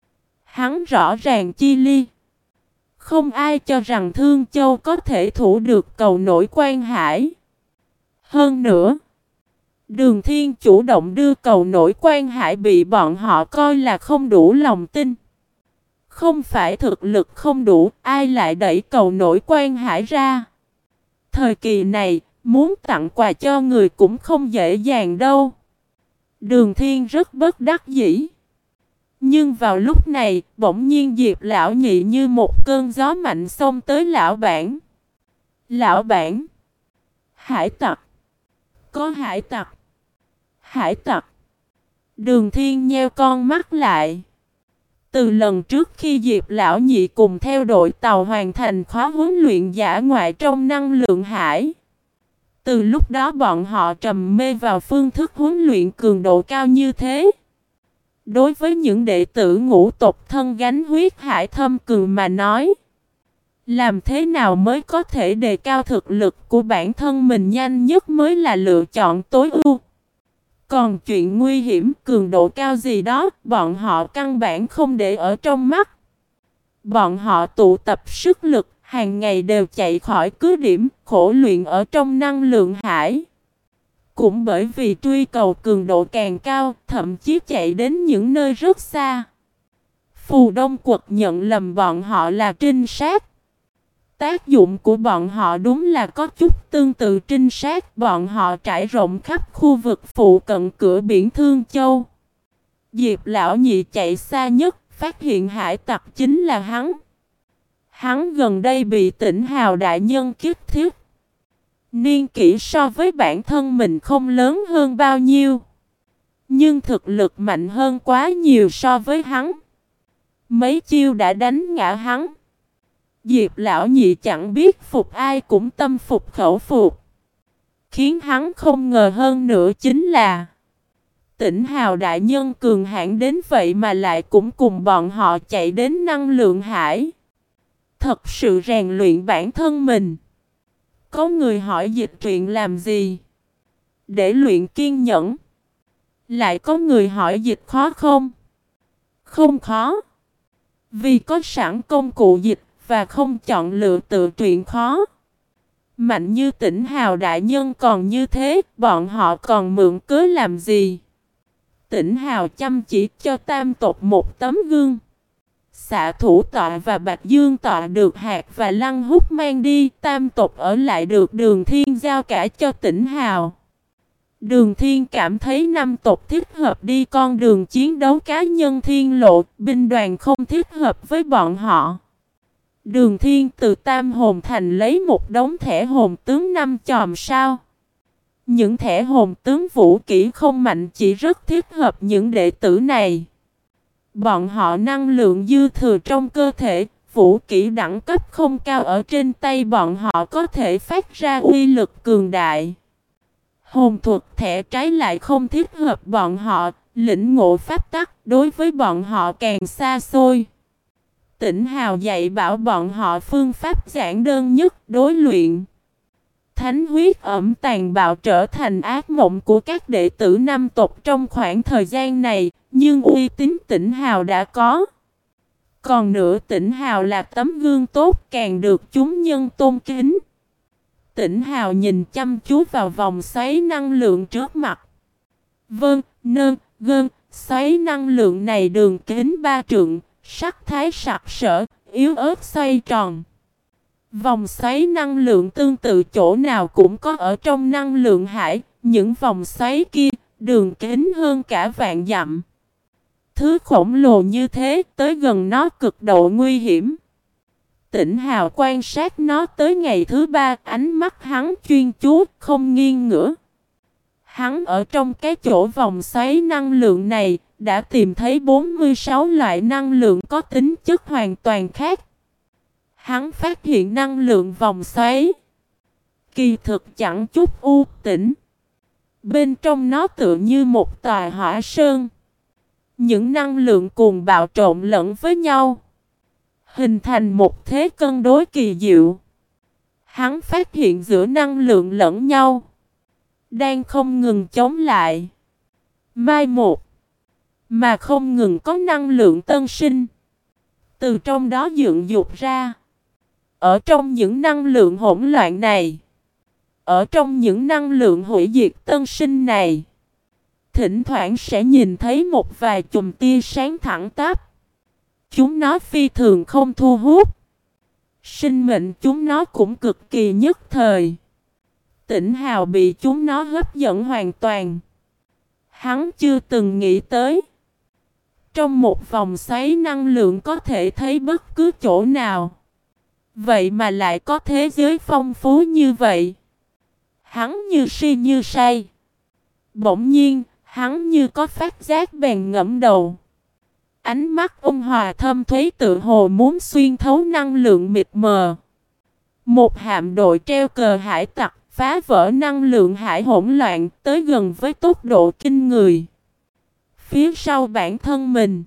Hắn rõ ràng chi ly. Không ai cho rằng Thương Châu có thể thủ được cầu nổi Quan Hải. Hơn nữa, Đường Thiên chủ động đưa cầu nổi Quan Hải bị bọn họ coi là không đủ lòng tin. Không phải thực lực không đủ, ai lại đẩy cầu nổi Quan Hải ra. Thời kỳ này, muốn tặng quà cho người cũng không dễ dàng đâu. Đường Thiên rất bất đắc dĩ. Nhưng vào lúc này, bỗng nhiên Diệp lão nhị như một cơn gió mạnh xông tới lão bản. Lão bản! Hải tặc! Có hải tặc! Hải tặc! Đường Thiên nheo con mắt lại. Từ lần trước khi Diệp lão nhị cùng theo đội tàu hoàn thành khóa huấn luyện dã ngoại trong năng lượng hải. Từ lúc đó bọn họ trầm mê vào phương thức huấn luyện cường độ cao như thế. Đối với những đệ tử ngũ tộc thân gánh huyết hải thâm cường mà nói, làm thế nào mới có thể đề cao thực lực của bản thân mình nhanh nhất mới là lựa chọn tối ưu. Còn chuyện nguy hiểm cường độ cao gì đó, bọn họ căn bản không để ở trong mắt. Bọn họ tụ tập sức lực, hàng ngày đều chạy khỏi cứ điểm, khổ luyện ở trong năng lượng hải. Cũng bởi vì truy cầu cường độ càng cao, thậm chí chạy đến những nơi rất xa. Phù Đông Quật nhận lầm bọn họ là trinh sát. Tác dụng của bọn họ đúng là có chút tương tự trinh sát, bọn họ trải rộng khắp khu vực phụ cận cửa biển Thương Châu. Diệp lão nhị chạy xa nhất, phát hiện hải tặc chính là hắn. Hắn gần đây bị Tỉnh Hào đại nhân kiếp thiết. Niên kỷ so với bản thân mình không lớn hơn bao nhiêu, nhưng thực lực mạnh hơn quá nhiều so với hắn. Mấy chiêu đã đánh ngã hắn. Diệp lão nhị chẳng biết phục ai cũng tâm phục khẩu phục. Khiến hắn không ngờ hơn nữa chính là Tỉnh Hào đại nhân cường hãn đến vậy mà lại cũng cùng bọn họ chạy đến năng lượng hải. Thật sự rèn luyện bản thân mình. Có người hỏi dịch truyện làm gì? Để luyện kiên nhẫn. Lại có người hỏi dịch khó không? Không khó. Vì có sẵn công cụ dịch và không chọn lựa tự truyện khó. Mạnh như Tỉnh Hào đại nhân còn như thế, bọn họ còn mượn cớ làm gì? Tỉnh Hào chăm chỉ cho tam tộc một tấm gương. Xạ Thủ Tọa và Bạch Dương Tọa được Hạt và Lăng Húc mang đi, tam tộc ở lại được Đường Thiên giao cả cho Tỉnh Hào. Đường Thiên cảm thấy năm tộc thích hợp đi con đường chiến đấu cá nhân thiên lộ, binh đoàn không thích hợp với bọn họ. Đường Thiên từ Tam Hồn Thành lấy một đống thẻ hồn tướng năm chòm sao. Những thẻ hồn tướng vũ kỹ không mạnh chỉ rất thích hợp những đệ tử này. Bọn họ năng lượng dư thừa trong cơ thể, vũ kỹ đẳng cấp không cao ở trên tay bọn họ có thể phát ra uy lực cường đại. Hồn thuật thẻ trái lại không thích hợp bọn họ, lĩnh ngộ pháp tắc đối với bọn họ càng xa xôi. Tỉnh Hào dạy bảo bọn họ phương pháp giản đơn nhất đối luyện. Thánh huyết ẩm tàn bạo trở thành ác mộng của các đệ tử năm tộc trong khoảng thời gian này, nhưng uy tín Tỉnh Hào đã có. Còn nữa Tỉnh Hào là tấm gương tốt càng được chúng nhân tôn kính. Tỉnh Hào nhìn chăm chú vào vòng xoáy năng lượng trước mặt. Vâng, nơn, gơn, xoáy năng lượng này đường kính ba trượng, sắc thái sặc sỡ, yếu ớt xoay tròn. Vòng xoáy năng lượng tương tự chỗ nào cũng có ở trong năng lượng hải, những vòng xoáy kia, đường kính hơn cả vạn dặm. Thứ khổng lồ như thế, tới gần nó cực độ nguy hiểm. Tỉnh Hào quan sát nó tới ngày thứ ba, ánh mắt hắn chuyên chú, không nghiêng ngửa. Hắn ở trong cái chỗ vòng xoáy năng lượng này, đã tìm thấy bốn mươi sáu loại năng lượng có tính chất hoàn toàn khác. Hắn phát hiện năng lượng vòng xoáy kỳ thực chẳng chút u tĩnh. Bên trong nó tựa như một tòa hỏa sơn. Những năng lượng cuồng bạo trộn lẫn với nhau, hình thành một thế cân đối kỳ diệu. Hắn phát hiện giữa năng lượng lẫn nhau đang không ngừng chống lại, mai một, mà không ngừng có năng lượng tân sinh từ trong đó dựng dục ra. Ở trong những năng lượng hỗn loạn này, ở trong những năng lượng hủy diệt tân sinh này, thỉnh thoảng sẽ nhìn thấy một vài chùm tia sáng thẳng tắp. Chúng nó phi thường không thu hút. Sinh mệnh chúng nó cũng cực kỳ nhất thời. Tỉnh Hào bị chúng nó hấp dẫn hoàn toàn. Hắn chưa từng nghĩ tới trong một vòng xoáy năng lượng có thể thấy bất cứ chỗ nào. Vậy mà lại có thế giới phong phú như vậy. Hắn như si như say. Bỗng nhiên, hắn như có phát giác bèn ngẫm đầu. Ánh mắt ôn hòa thâm thúy tự hồ muốn xuyên thấu năng lượng mịt mờ. Một hạm đội treo cờ hải tặc phá vỡ năng lượng hải hỗn loạn tới gần với tốc độ kinh người. Phía sau bản thân mình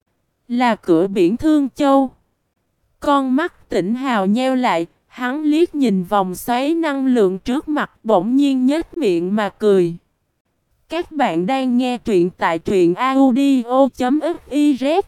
là cửa biển Thương Châu. Con mắt Tỉnh Hào nheo lại, hắn liếc nhìn vòng xoáy năng lượng trước mặt bỗng nhiên nhếch miệng mà cười. Các bạn đang nghe truyện tại truyện audio chấm fiz.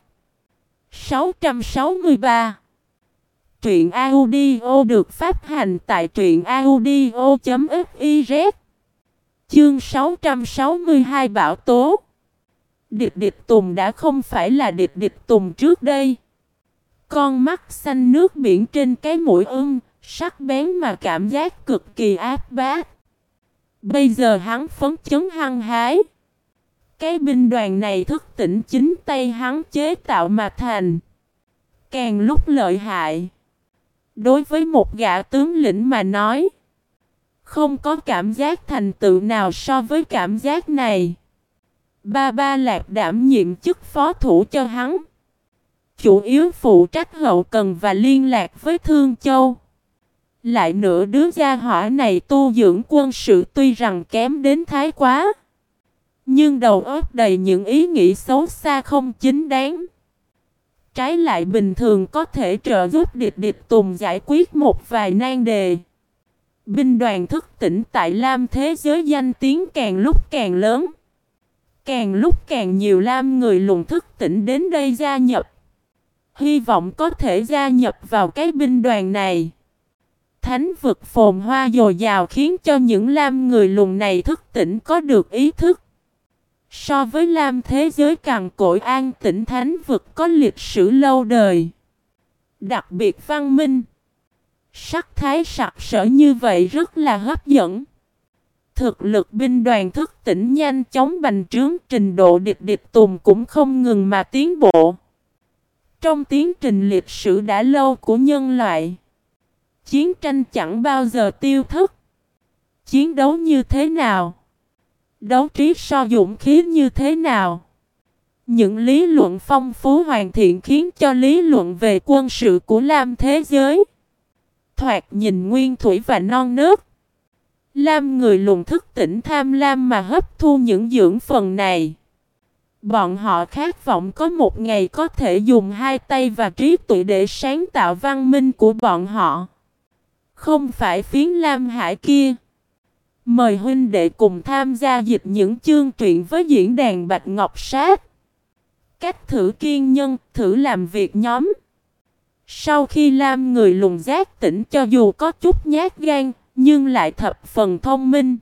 sáu trăm sáu mươi ba. Truyện audio được phát hành tại truyện audio chấm fiz. Chương sáu trăm sáu mươi hai Bão tố. Địch Địch Tùng đã không phải là Địch Địch Tùng trước đây. Con mắt xanh nước biển trên cái mũi ưng, Sắc bén mà cảm giác cực kỳ áp bách. Bây giờ hắn phấn chấn hăng hái. Cái binh đoàn này thức tỉnh chính tay hắn chế tạo mà thành. Càng lúc lợi hại. Đối với một gã tướng lĩnh mà nói, không có cảm giác thành tựu nào so với cảm giác này. Ba Ba Lạc đảm nhiệm chức phó thủ cho hắn, chủ yếu phụ trách hậu cần và liên lạc với Thương Châu. Lại nữa đứa gia hỏa này tu dưỡng quân sự tuy rằng kém đến thái quá, nhưng đầu óc đầy những ý nghĩ xấu xa không chính đáng. Trái lại bình thường có thể trợ giúp địch địch Tùng giải quyết một vài nan đề. Binh đoàn thức tỉnh tại Lam thế giới danh tiếng càng lúc càng lớn. Càng lúc càng nhiều Lam người lùn thức tỉnh đến đây gia nhập. Hy vọng có thể gia nhập vào cái binh đoàn này. Thánh vực phồn hoa dồi dào khiến cho những Lam người lùn này thức tỉnh có được ý thức. So với Lam thế giới cằn cỗi an tĩnh, thánh vực có lịch sử lâu đời, đặc biệt văn minh. Sắc thái sặc sỡ như vậy rất là hấp dẫn. Thực lực binh đoàn thức tỉnh nhanh chóng bành trướng, trình độ địch địch Tùng cũng không ngừng mà tiến bộ. Trong tiến trình lịch sử đã lâu của nhân loại, chiến tranh chẳng bao giờ tiêu thất. Chiến đấu như thế nào? Đấu trí so dũng khí như thế nào? Những lý luận phong phú hoàn thiện khiến cho lý luận về quân sự của Lam thế giới thoạt nhìn nguyên thủy và non nớt. Lam người lùn thức tỉnh tham lam mà hấp thu những dưỡng phần này. Bọn họ khát vọng có một ngày có thể dùng hai tay và trí tuệ để sáng tạo văn minh của bọn họ. Không phải phiến Lam Hải kia. Mời huynh đệ cùng tham gia dịch những chương truyện với diễn đàn Bạch Ngọc Sát. Cách thử kiên nhân, thử làm việc nhóm. Sau khi Lam người lùn giác tỉnh, cho dù có chút nhát gan, nhưng lại thập phần thông minh.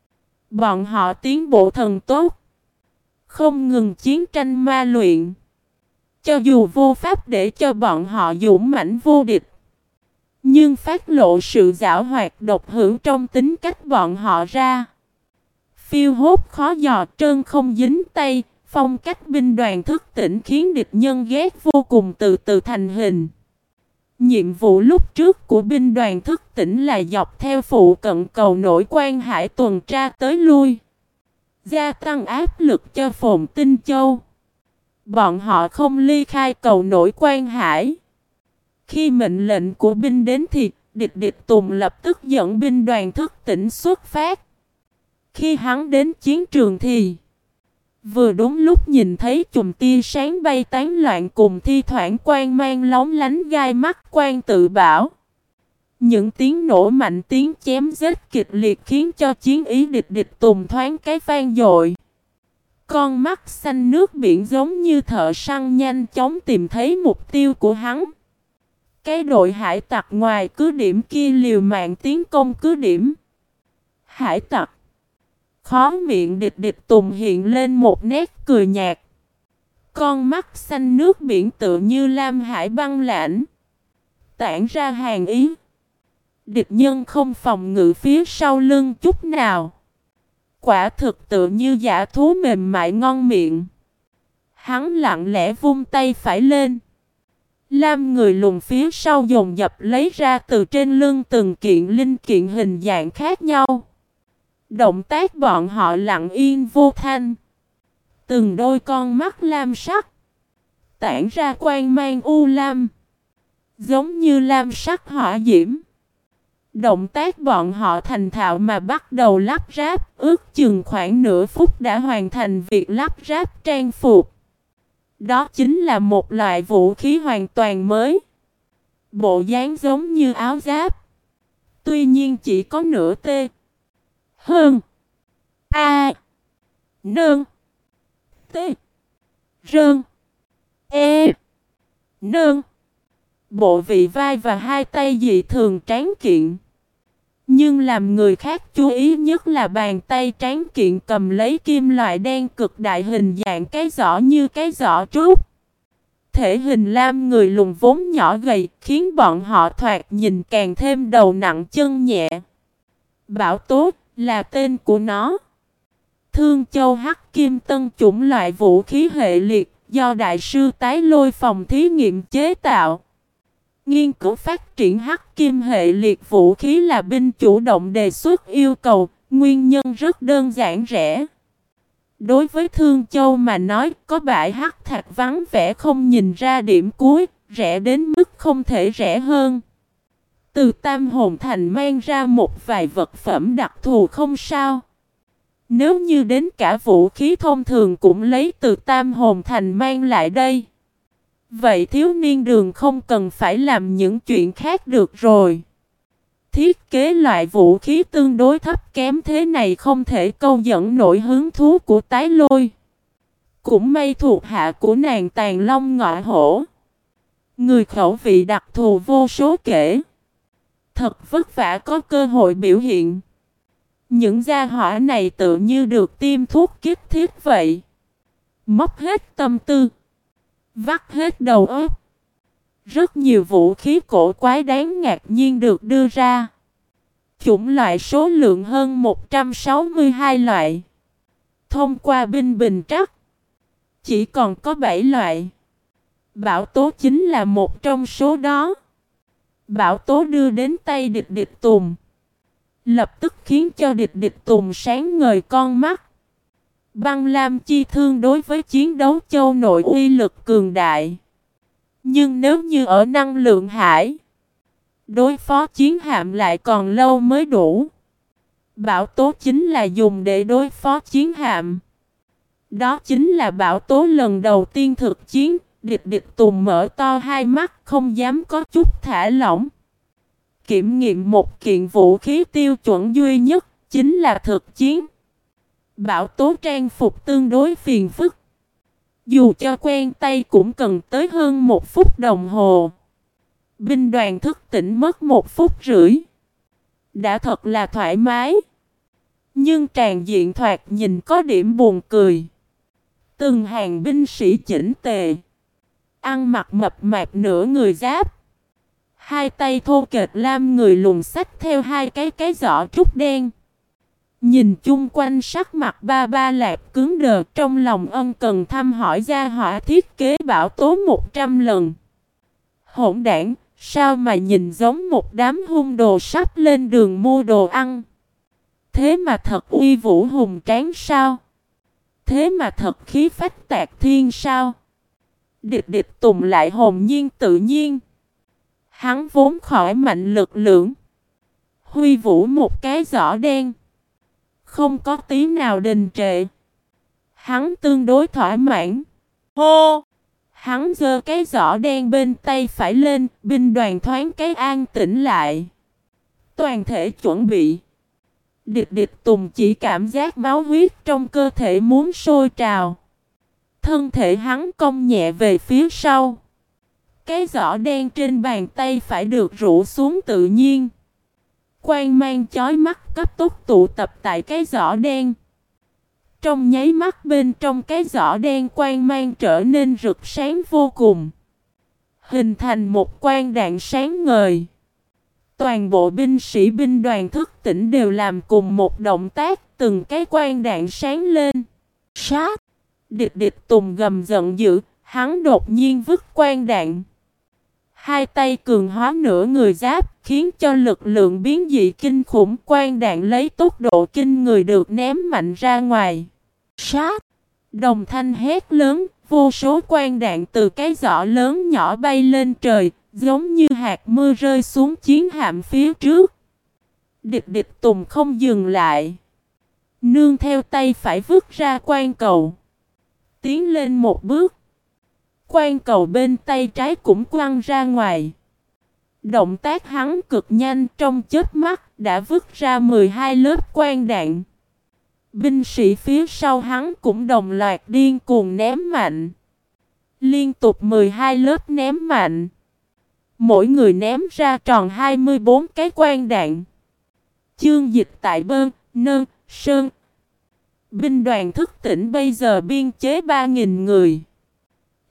Bọn họ tiến bộ thần tốt, không ngừng chiến tranh ma luyện. Cho dù vô pháp để cho bọn họ dũng mãnh vô địch, nhưng phát lộ sự giảo hoạt độc hữu trong tính cách bọn họ ra. Phiêu hốt khó dò, trơn không dính tay. Phong cách binh đoàn thức tỉnh khiến địch nhân ghét vô cùng từ từ thành hình. Nhiệm vụ lúc trước của binh đoàn thức tỉnh là dọc theo phụ cận cầu nổi Quan Hải tuần tra tới lui, gia tăng áp lực cho Phồn Tinh Châu. Bọn họ không ly khai cầu nổi Quan Hải. Khi mệnh lệnh của binh đến thì địch địch Tùng lập tức dẫn binh đoàn thức tỉnh xuất phát. Khi hắn đến chiến trường thì vừa đúng lúc nhìn thấy chùm tia sáng bay tán loạn cùng thi thoảng quang mang lóng lánh gai mắt quan tự bảo. Những tiếng nổ mạnh, tiếng chém giết kịch liệt khiến cho chiến ý địch địch Tùng thoáng cái vang dội. Con mắt xanh nước biển giống như thợ săn nhanh chóng tìm thấy mục tiêu của hắn. Cái đội hải tặc ngoài cứ điểm kia liều mạng tiến công cứ điểm. Hải tặc. Khó miệng địch địch Tùng hiện lên một nét cười nhạt. Con mắt xanh nước biển tựa như lam hải băng lãnh, tản ra hàn ý. Địch nhân không phòng ngự phía sau lưng chút nào. Quả thực tựa như dã thú mềm mại ngon miệng. Hắn lặng lẽ vung tay phải lên. Lam người lùn phía sau dồn dập lấy ra từ trên lưng từng kiện linh kiện hình dạng khác nhau. Động tác bọn họ lặng yên vô thanh. Từng đôi con mắt lam sắc, tản ra quang mang u lam, giống như lam sắc hỏa diễm. Động tác bọn họ thành thạo mà bắt đầu lắp ráp, ước chừng khoảng nửa phút đã hoàn thành việc lắp ráp trang phục. Đó chính là một loại vũ khí hoàn toàn mới. Bộ dáng giống như áo giáp, tuy nhiên chỉ có nửa tê hơn a nương tê rơn e nương. Bộ vị vai và hai tay dị thường tráng kiện. Nhưng làm người khác chú ý nhất là bàn tay tráng kiện cầm lấy kim loại đen cực đại hình dạng cái giỏ như cái giỏ trúc. thể hình lam người lùn vốn nhỏ gầy, khiến bọn họ thoạt nhìn càng thêm đầu nặng chân nhẹ. Bảo Tố là tên của nó. Thương Châu Hắc Kim Tân chủng loại vũ khí hệ liệt do Đại sư Tái Lôi phòng thí nghiệm chế tạo. Nghiên cứu phát triển Hắc Kim hệ liệt vũ khí là binh chủ động đề xuất yêu cầu, nguyên nhân rất đơn giản rẻ. Đối với Thương Châu mà nói, có bãi hắc thạch vắng vẻ không nhìn ra điểm cuối, rẻ đến mức không thể rẻ hơn. Từ Tam Hồn Thành mang ra một vài vật phẩm đặc thù không sao. Nếu như đến cả vũ khí thông thường cũng lấy từ Tam Hồn Thành mang lại đây, vậy thiếu niên Đường không cần phải làm những chuyện khác được rồi. Thiết kế loại vũ khí tương đối thấp kém thế này không thể câu dẫn nổi hứng thú của Tái Lôi. Cũng may thuộc hạ của nàng Tàn Long Ngọa Hổ, người khẩu vị đặc thù vô số kể. Thật vất vả có cơ hội biểu hiện. Những gia hỏa này tự như được tiêm thuốc kích thiết vậy. Móc hết tâm tư, vắt hết đầu óc. Rất nhiều vũ khí cổ quái đáng ngạc nhiên được đưa ra. Chủng loại số lượng hơn một trăm sáu mươi hai loại. Thông qua binh bình trắc, chỉ còn có bảy loại. Bảo Tố chính là một trong số đó. Bảo Tố đưa đến tay địch địch Tùng, lập tức khiến cho địch địch Tùng sáng ngời con mắt. Băng lam chi thương đối với chiến đấu châu nội uy lực cường đại. Nhưng nếu như ở năng lượng hải, đối phó chiến hạm lại còn lâu mới đủ. Bảo Tố chính là dùng để đối phó chiến hạm. Đó chính là Bảo Tố lần đầu tiên thực chiến. Địch địch Tùng mở to hai mắt không dám có chút thả lỏng. Kiểm nghiệm một kiện vũ khí tiêu chuẩn duy nhất chính là thực chiến. Bảo Tố trang phục tương đối phiền phức. Dù cho quen tay cũng cần tới hơn một phút đồng hồ. Binh đoàn thức tỉnh mất một phút rưỡi. Đã thật là thoải mái. Nhưng tràn diện thoạt nhìn có điểm buồn cười. Từng hàng binh sĩ chỉnh tề, ăn mặc mập mạp nửa người giáp. Hai tay thô kệch lam người lùn xách theo hai cái cái giỏ trúc đen. Nhìn chung quanh sắc mặt ba ba lạp cứng đờ, trong lòng ân cần thăm hỏi gia hỏa thiết kế Bảo Tố một trăm lần. Hỗn đảng, sao mà nhìn giống một đám hung đồ sắp lên đường mua đồ ăn. Thế mà thật uy vũ hùng tráng sao? Thế mà thật khí phách tạc thiên sao? Địch địch Tùng lại hồn nhiên tự nhiên. Hắn vốn khỏi mạnh lực lượng, huy vũ một cái giỏ đen, không có tí nào đình trệ. Hắn tương đối thỏa mãn. Hô! Hắn giơ cái giỏ đen bên tay phải lên, binh đoàn thoáng cái an tĩnh lại. Toàn thể chuẩn bị. Địch địch Tùng chỉ cảm giác máu huyết trong cơ thể muốn sôi trào. Thân thể hắn cong nhẹ về phía sau. Cái giỏ đen trên bàn tay phải được rũ xuống tự nhiên. Quang mang chói mắt cấp tốc tụ tập tại cái giỏ đen. Trong nháy mắt bên trong cái giỏ đen quang mang trở nên rực sáng vô cùng. Hình thành một quang đạn sáng ngời. Toàn bộ binh sĩ binh đoàn thức tỉnh đều làm cùng một động tác, từng cái quang đạn sáng lên. Sát! Địch địch Tùng gầm giận dữ, hắn đột nhiên vứt quang đạn. Hai tay cường hóa nửa người giáp, khiến cho lực lượng biến dị kinh khủng, quang đạn lấy tốc độ kinh người được ném mạnh ra ngoài. Sát! Đồng thanh hét lớn, vô số quang đạn từ cái giỏ lớn nhỏ bay lên trời, giống như hạt mưa rơi xuống chiến hạm phía trước. Địch địch Tùng không dừng lại. Nương theo tay phải vứt ra quang cầu. Tiến lên một bước. Quang cầu bên tay trái cũng quăng ra ngoài. Động tác hắn cực nhanh, trong chớp mắt đã vứt ra mười hai lớp quang đạn. Binh sĩ phía sau hắn cũng đồng loạt điên cuồng ném mạnh. Liên tục mười hai lớp ném mạnh. Mỗi người ném ra tròn hai mươi bốn cái quang đạn. Chương dịch tại Bơn, Nơn, Sơn. Binh đoàn thức tỉnh bây giờ biên chế ba nghìn người.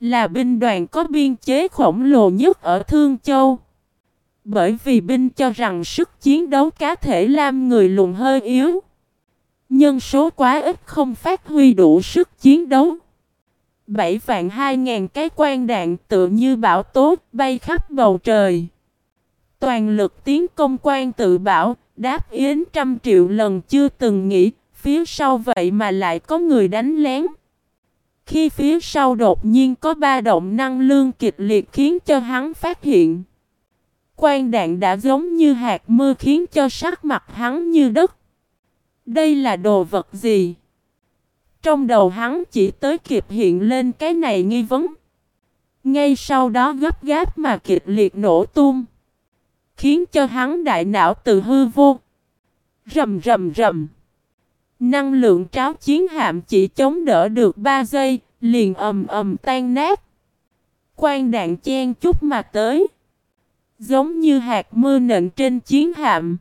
là binh đoàn có biên chế khổng lồ nhất ở Thương Châu. Bởi vì binh cho rằng sức chiến đấu cá thể Lam người lùn hơi yếu. Nhân số quá ít không phát huy đủ sức chiến đấu. Bảy vạn hai ngàn cái quan đạn tựa như bão tố bay khắp bầu trời. Toàn lực tiến công quan tự bảo, đáp yến trăm triệu lần chưa từng nghĩ, phía sau vậy mà lại có người đánh lén. Khi phía sau đột nhiên có ba động năng lượng kịch liệt khiến cho hắn phát hiện. Quan đạn đã giống như hạt mưa khiến cho sắc mặt hắn như đất. Đây là đồ vật gì? Trong đầu hắn chỉ tới kịp hiện lên cái này nghi vấn. Ngay sau đó gấp gáp mà kịch liệt nổ tung. Khiến cho hắn đại não từ hư vô. Rầm rầm rầm. Năng lượng tráo chiến hạm chỉ chống đỡ được ba giây, liền ầm ầm tan nát. Quan đạn chen chút mà tới. Giống như hạt mưa nện trên chiến hạm.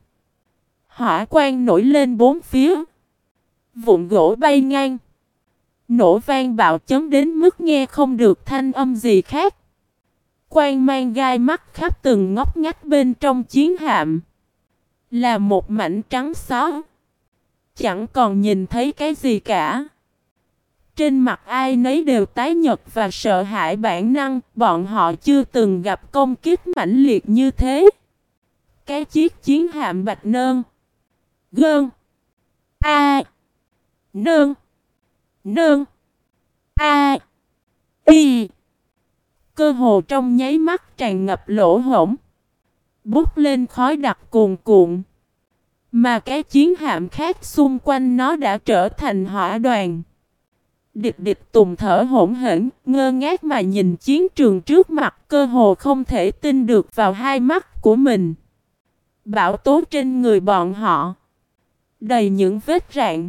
Hỏa quang nổi lên bốn phía. Vụn gỗ bay ngang. Nổ vang bạo chấn đến mức nghe không được thanh âm gì khác. Quang mang gai mắt khắp từng ngóc ngách bên trong chiến hạm. Là một mảnh trắng xóa. Chẳng còn nhìn thấy cái gì cả. Trên mặt ai nấy đều tái nhợt và sợ hãi bản năng. Bọn họ chưa từng gặp công kích mãnh liệt như thế. Cái chiếc chiến hạm Bạch Nơn. Gơn. A. Nơn. Nơn. A. Y. Cơ hồ trong nháy mắt tràn ngập lỗ hổng. Bút lên khói đặc cuồn cuộn. Mà cái chiến hạm khác xung quanh nó đã trở thành hỏa đoàn. Địch địch tùng thở hổn hển, ngơ ngác mà nhìn chiến trường trước mặt, cơ hồ không thể tin được vào hai mắt của mình. Bão tố trên người bọn họ đầy những vết rạn.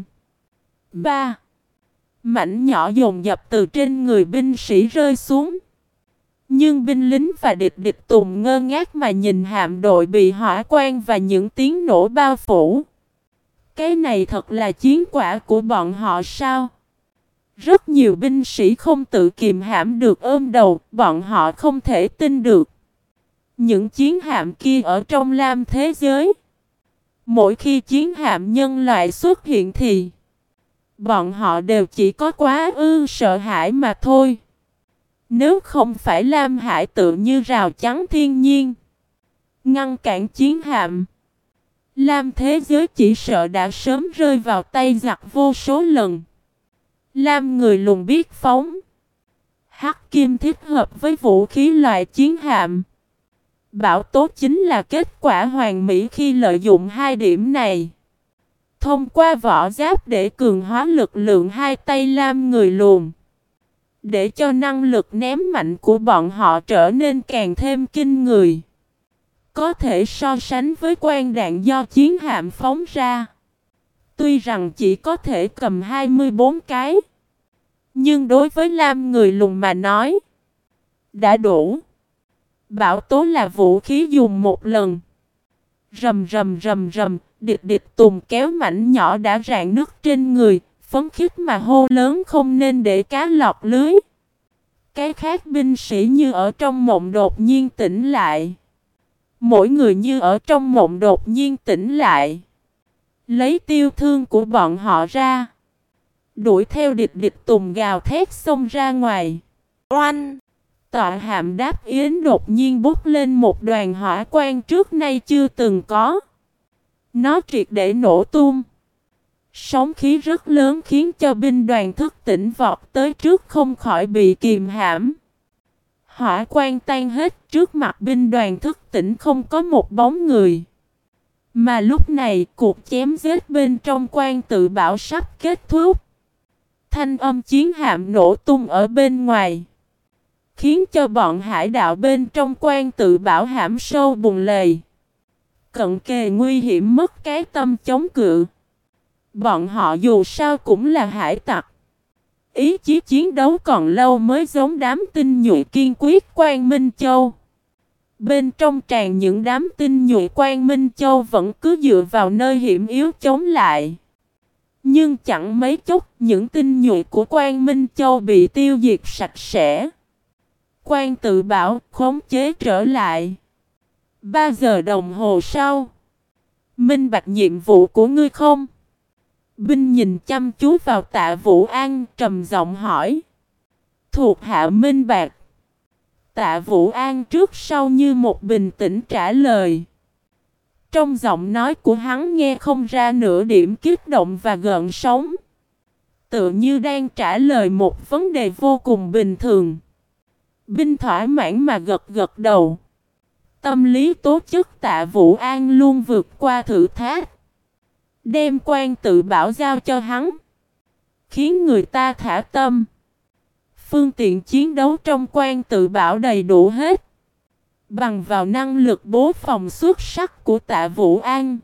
Ba mảnh nhỏ dồn dập từ trên người binh sĩ rơi xuống. Nhưng binh lính và địch địch tùng ngơ ngác mà nhìn hạm đội bị hỏa quang và những tiếng nổ bao phủ. Cái này thật là chiến quả của bọn họ sao? Rất nhiều binh sĩ không tự kiềm hãm được ôm đầu, bọn họ không thể tin được. Những chiến hạm kia ở trong lam thế giới. Mỗi khi chiến hạm nhân loại xuất hiện thì bọn họ đều chỉ có quá ư sợ hãi mà thôi. Nếu không phải Lam Hải tự như rào chắn thiên nhiên, ngăn cản chiến hạm, Lam thế giới chỉ sợ đã sớm rơi vào tay giặc vô số lần. Lam người lùn biết phóng. Hắc kim thích hợp với vũ khí loại chiến hạm. Bão tố chính là kết quả hoàn mỹ khi lợi dụng hai điểm này. Thông qua vỏ giáp để cường hóa lực lượng hai tay Lam người lùn. Để cho năng lực ném mạnh của bọn họ trở nên càng thêm kinh người. Có thể so sánh với quan đạn do chiến hạm phóng ra. Tuy rằng chỉ có thể cầm hai mươi bốn cái. Nhưng đối với Lam người lùn mà nói đã đủ. Bão tố là vũ khí dùng một lần. Rầm rầm rầm rầm. Địch địch tùng kéo mảnh nhỏ đã rạn nứt trên người. Phấn khích mà hô lớn không nên để cá lọt lưới. Cái khác binh sĩ như ở trong mộng đột nhiên tỉnh lại. Mỗi người như ở trong mộng đột nhiên tỉnh lại. Lấy tiêu thương của bọn họ ra. Đuổi theo địch địch tùng gào thét xông ra ngoài. Oanh! Tọa hạm Đáp Yến đột nhiên bút lên một đoàn hỏa quang trước nay chưa từng có. Nó triệt để nổ tung. Sóng khí rất lớn khiến cho binh đoàn thức tỉnh vọt tới trước không khỏi bị kìm hãm. Hỏa quang tan hết trước mặt binh đoàn thức tỉnh không có một bóng người. Mà lúc này cuộc chém giết bên trong quan tự bảo sắp kết thúc. Thanh âm chiến hạm nổ tung ở bên ngoài. Khiến cho bọn hải đạo bên trong quan tự bảo hãm sâu bùn lầy. Cận kề nguy hiểm mất cái tâm chống cự. Bọn họ dù sao cũng là hải tặc. Ý chí chiến đấu còn lâu mới giống đám tinh nhuệ kiên quyết Quan Minh Châu. Bên trong tràn những đám tinh nhuệ Quan Minh Châu vẫn cứ dựa vào nơi hiểm yếu chống lại. Nhưng chẳng mấy chốc những tinh nhuệ của Quan Minh Châu bị tiêu diệt sạch sẽ. Quan tự bảo khống chế trở lại. Ba giờ đồng hồ sau. Minh bạch nhiệm vụ của ngươi không? Binh nhìn chăm chú vào Tạ Vũ An trầm giọng hỏi. Thuộc hạ minh bạch. Tạ Vũ An trước sau như một bình tĩnh trả lời. Trong giọng nói của hắn nghe không ra nửa điểm kích động và gợn sóng. Tựa như đang trả lời một vấn đề vô cùng bình thường. Binh thỏa mãn mà gật gật đầu. Tâm lý tố chất Tạ Vũ An luôn vượt qua thử thách. Đem quan tự bảo giao cho hắn. Khiến người ta thả tâm. Phương tiện chiến đấu trong quan tự bảo đầy đủ hết. Bằng vào năng lực bố phòng xuất sắc của Tạ Vũ An.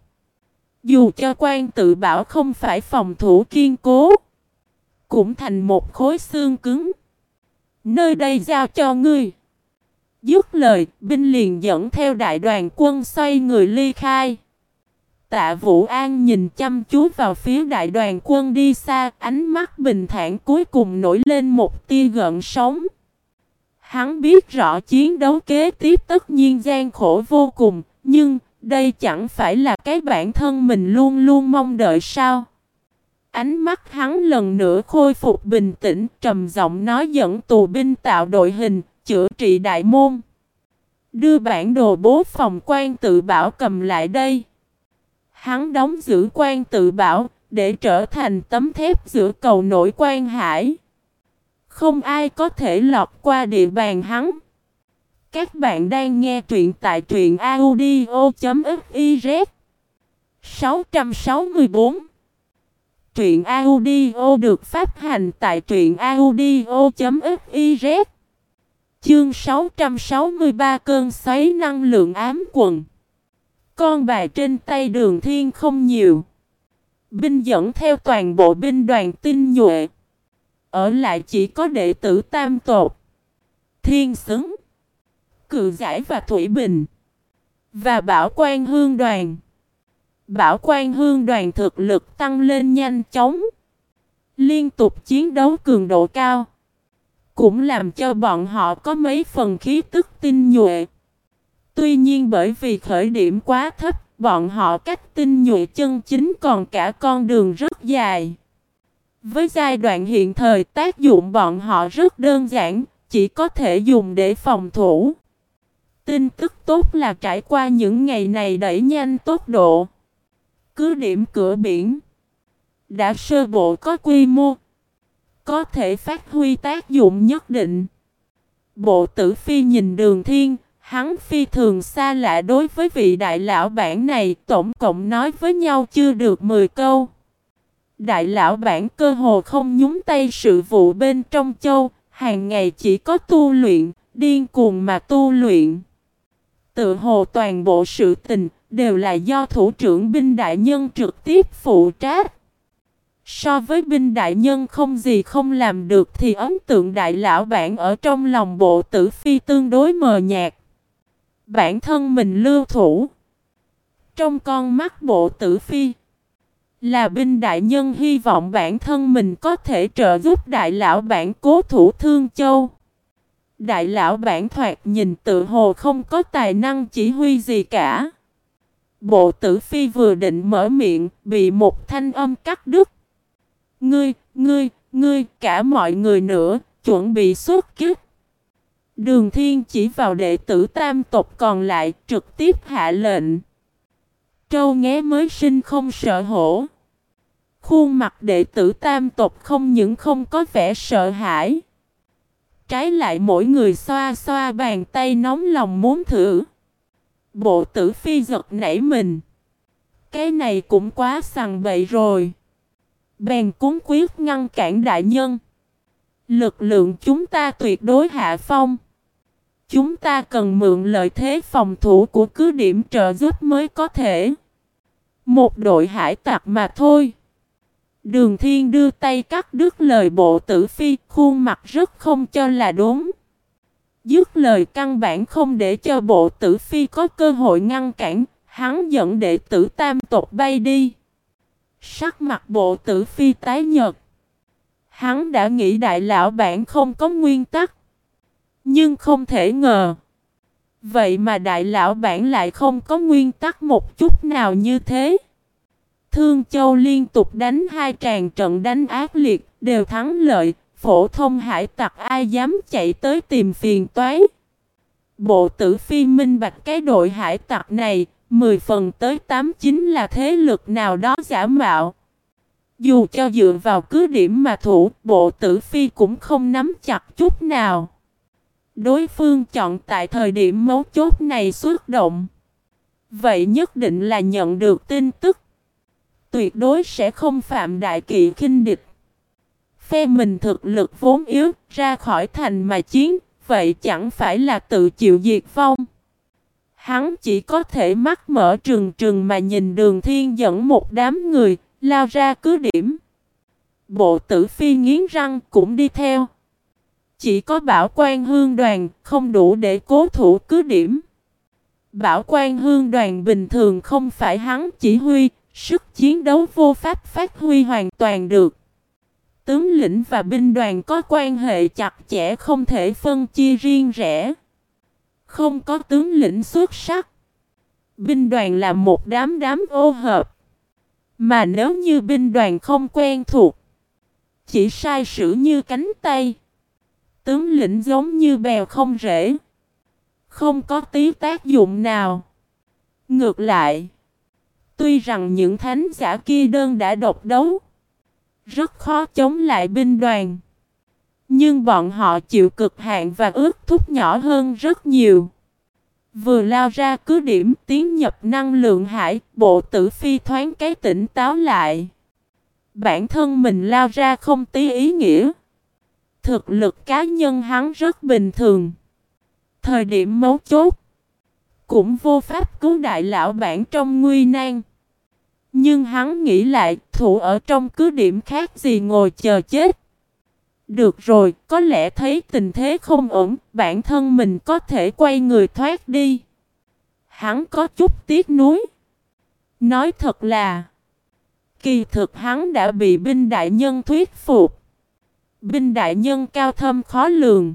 Dù cho quan tự bảo không phải phòng thủ kiên cố. Cũng thành một khối xương cứng. Nơi đây giao cho ngươi. Dứt lời, binh liền dẫn theo đại đoàn quân xoay người ly khai. Tạ Vũ An nhìn chăm chú vào phía đại đoàn quân đi xa, ánh mắt bình thản cuối cùng nổi lên một tia gợn sóng. Hắn biết rõ chiến đấu kế tiếp tất nhiên gian khổ vô cùng, nhưng đây chẳng phải là cái bản thân mình luôn luôn mong đợi sao? Ánh mắt hắn lần nữa khôi phục bình tĩnh, trầm giọng nói dẫn tù binh tạo đội hình, chữa trị đại môn. Đưa bản đồ bố phòng quan tự bảo cầm lại đây. Hắn đóng giữ quan tự bảo, để trở thành tấm thép giữa cầu nổi quan hải. Không ai có thể lọt qua địa bàn hắn. Các bạn đang nghe truyện tại truyện audio chấm fiz. sáu trăm sáu mươi bốn. Truyện audio được phát hành tại truyện audio chấm fiz. Chương sáu trăm sáu mươi ba cơn xoáy năng lượng ám quần. Con bài trên tay Đường Thiên không nhiều. Binh dẫn theo toàn bộ binh đoàn tinh nhuệ. Ở lại chỉ có đệ tử Tam Tột, Thiên Xứng, Cự Giải và Thủy Bình. Và Bảo Quan Hương đoàn. Bảo Quan Hương đoàn thực lực tăng lên nhanh chóng. Liên tục chiến đấu cường độ cao. Cũng làm cho bọn họ có mấy phần khí tức tinh nhuệ. Tuy nhiên bởi vì khởi điểm quá thấp, bọn họ cách tinh nhuệ chân chính còn cả con đường rất dài. Với giai đoạn hiện thời tác dụng bọn họ rất đơn giản, chỉ có thể dùng để phòng thủ. Tin tức tốt là trải qua những ngày này đẩy nhanh tốc độ. Cứ điểm cửa biển đã sơ bộ có quy mô, có thể phát huy tác dụng nhất định. Bộ Tử Phi nhìn Đường Thiên, hắn phi thường xa lạ đối với vị đại lão bản này, tổng cộng nói với nhau chưa được mười câu. Đại lão bản cơ hồ không nhúng tay sự vụ bên trong châu, hàng ngày chỉ có tu luyện, điên cuồng mà tu luyện. Tự hồ toàn bộ sự tình đều là do thủ trưởng binh đại nhân trực tiếp phụ trách. So với binh đại nhân không gì không làm được thì ấn tượng đại lão bản ở trong lòng Bộ Tử Phi tương đối mờ nhạt. Bản thân mình lưu thủ. Trong con mắt Bộ Tử Phi là binh đại nhân hy vọng bản thân mình có thể trợ giúp đại lão bản cố thủ Thương Châu. Đại lão bản thoạt nhìn tự hồ không có tài năng chỉ huy gì cả. Bộ Tử Phi vừa định mở miệng, bị một thanh âm cắt đứt. Ngươi, ngươi, ngươi, cả mọi người nữa, chuẩn bị xuất kích. Đường Thiên chỉ vào đệ tử Tam tộc còn lại, trực tiếp hạ lệnh. Trâu nghé mới sinh không sợ hổ. Khuôn mặt đệ tử Tam tộc không những không có vẻ sợ hãi. Trái lại mỗi người xoa xoa bàn tay nóng lòng muốn thử. Bộ Tử Phi giật nảy mình. Cái này cũng quá sằng bậy rồi. Bèn cúng quyết ngăn cản đại nhân. Lực lượng chúng ta tuyệt đối hạ phong. Chúng ta cần mượn lợi thế phòng thủ của cứ điểm trợ giúp mới có thể. Một đội hải tặc mà thôi. Đường Thiên đưa tay cắt đứt lời Bộ Tử Phi, khuôn mặt rất không cho là đúng. Dứt lời căn bản không để cho Bộ Tử Phi có cơ hội ngăn cản, hắn dẫn đệ tử Tam tộc bay đi. Sắc mặt Bộ Tử Phi tái nhợt. Hắn đã nghĩ đại lão bản không có nguyên tắc. Nhưng không thể ngờ. Vậy mà đại lão bản lại không có nguyên tắc một chút nào như thế. Thương Châu liên tục đánh hai tràng trận đánh ác liệt, đều thắng lợi, phổ thông hải tặc ai dám chạy tới tìm phiền toái. Bộ Tử Phi minh bạch cái đội hải tặc này, mười phần tới tám chín là thế lực nào đó giả mạo. Dù cho dựa vào cứ điểm mà thủ, Bộ Tử Phi cũng không nắm chặt chút nào. Đối phương chọn tại thời điểm mấu chốt này xuất động. Vậy nhất định là nhận được tin tức. Tuyệt đối sẽ không phạm đại kỵ khinh địch. Phe mình thực lực vốn yếu, ra khỏi thành mà chiến, vậy chẳng phải là tự chịu diệt vong. Hắn chỉ có thể mắt mở trừng trừng mà nhìn Đường Thiên dẫn một đám người, lao ra cứ điểm. Bộ Tử Phi nghiến răng cũng đi theo. Chỉ có Bảo Quan Hương Đoàn không đủ để cố thủ cứ điểm. Bảo Quan Hương Đoàn bình thường không phải hắn chỉ huy, sức chiến đấu vô pháp phát huy hoàn toàn được. Tướng lĩnh và binh đoàn có quan hệ chặt chẽ không thể phân chia riêng rẽ. Không có tướng lĩnh xuất sắc. Binh đoàn là một đám đám ô hợp. Mà nếu như binh đoàn không quen thuộc, chỉ sai sử như cánh tay. Tướng lĩnh giống như bèo không rễ. Không có tí tác dụng nào. Ngược lại, tuy rằng những thánh giả kia đơn đã độc đấu, rất khó chống lại binh đoàn. Nhưng bọn họ chịu cực hạn và ước thúc nhỏ hơn rất nhiều. Vừa lao ra cứ điểm tiến nhập năng lượng hải, Bộ Tử Phi thoáng cái tỉnh táo lại. Bản thân mình lao ra không tí ý nghĩa. Thực lực cá nhân hắn rất bình thường. Thời điểm mấu chốt, cũng vô pháp cứu đại lão bản trong nguy nan. Nhưng hắn nghĩ lại, thủ ở trong cứ điểm khác gì ngồi chờ chết. Được rồi, có lẽ thấy tình thế không ổn, bản thân mình có thể quay người thoát đi. Hắn có chút tiếc nuối. Nói thật là, kỳ thực hắn đã bị binh đại nhân thuyết phục. Binh đại nhân cao thâm khó lường.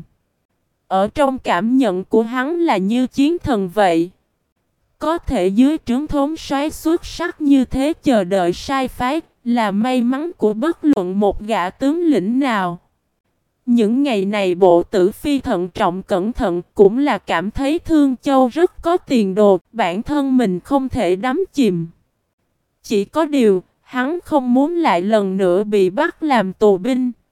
Ở trong cảm nhận của hắn là như chiến thần vậy. Có thể dưới trướng thống soái xuất sắc như thế chờ đợi sai phái là may mắn của bất luận một gã tướng lĩnh nào. Những ngày này Bộ Tử Phi thận trọng cẩn thận cũng là cảm thấy Thương Châu rất có tiền đồ, bản thân mình không thể đắm chìm. Chỉ có điều, hắn không muốn lại lần nữa bị bắt làm tù binh.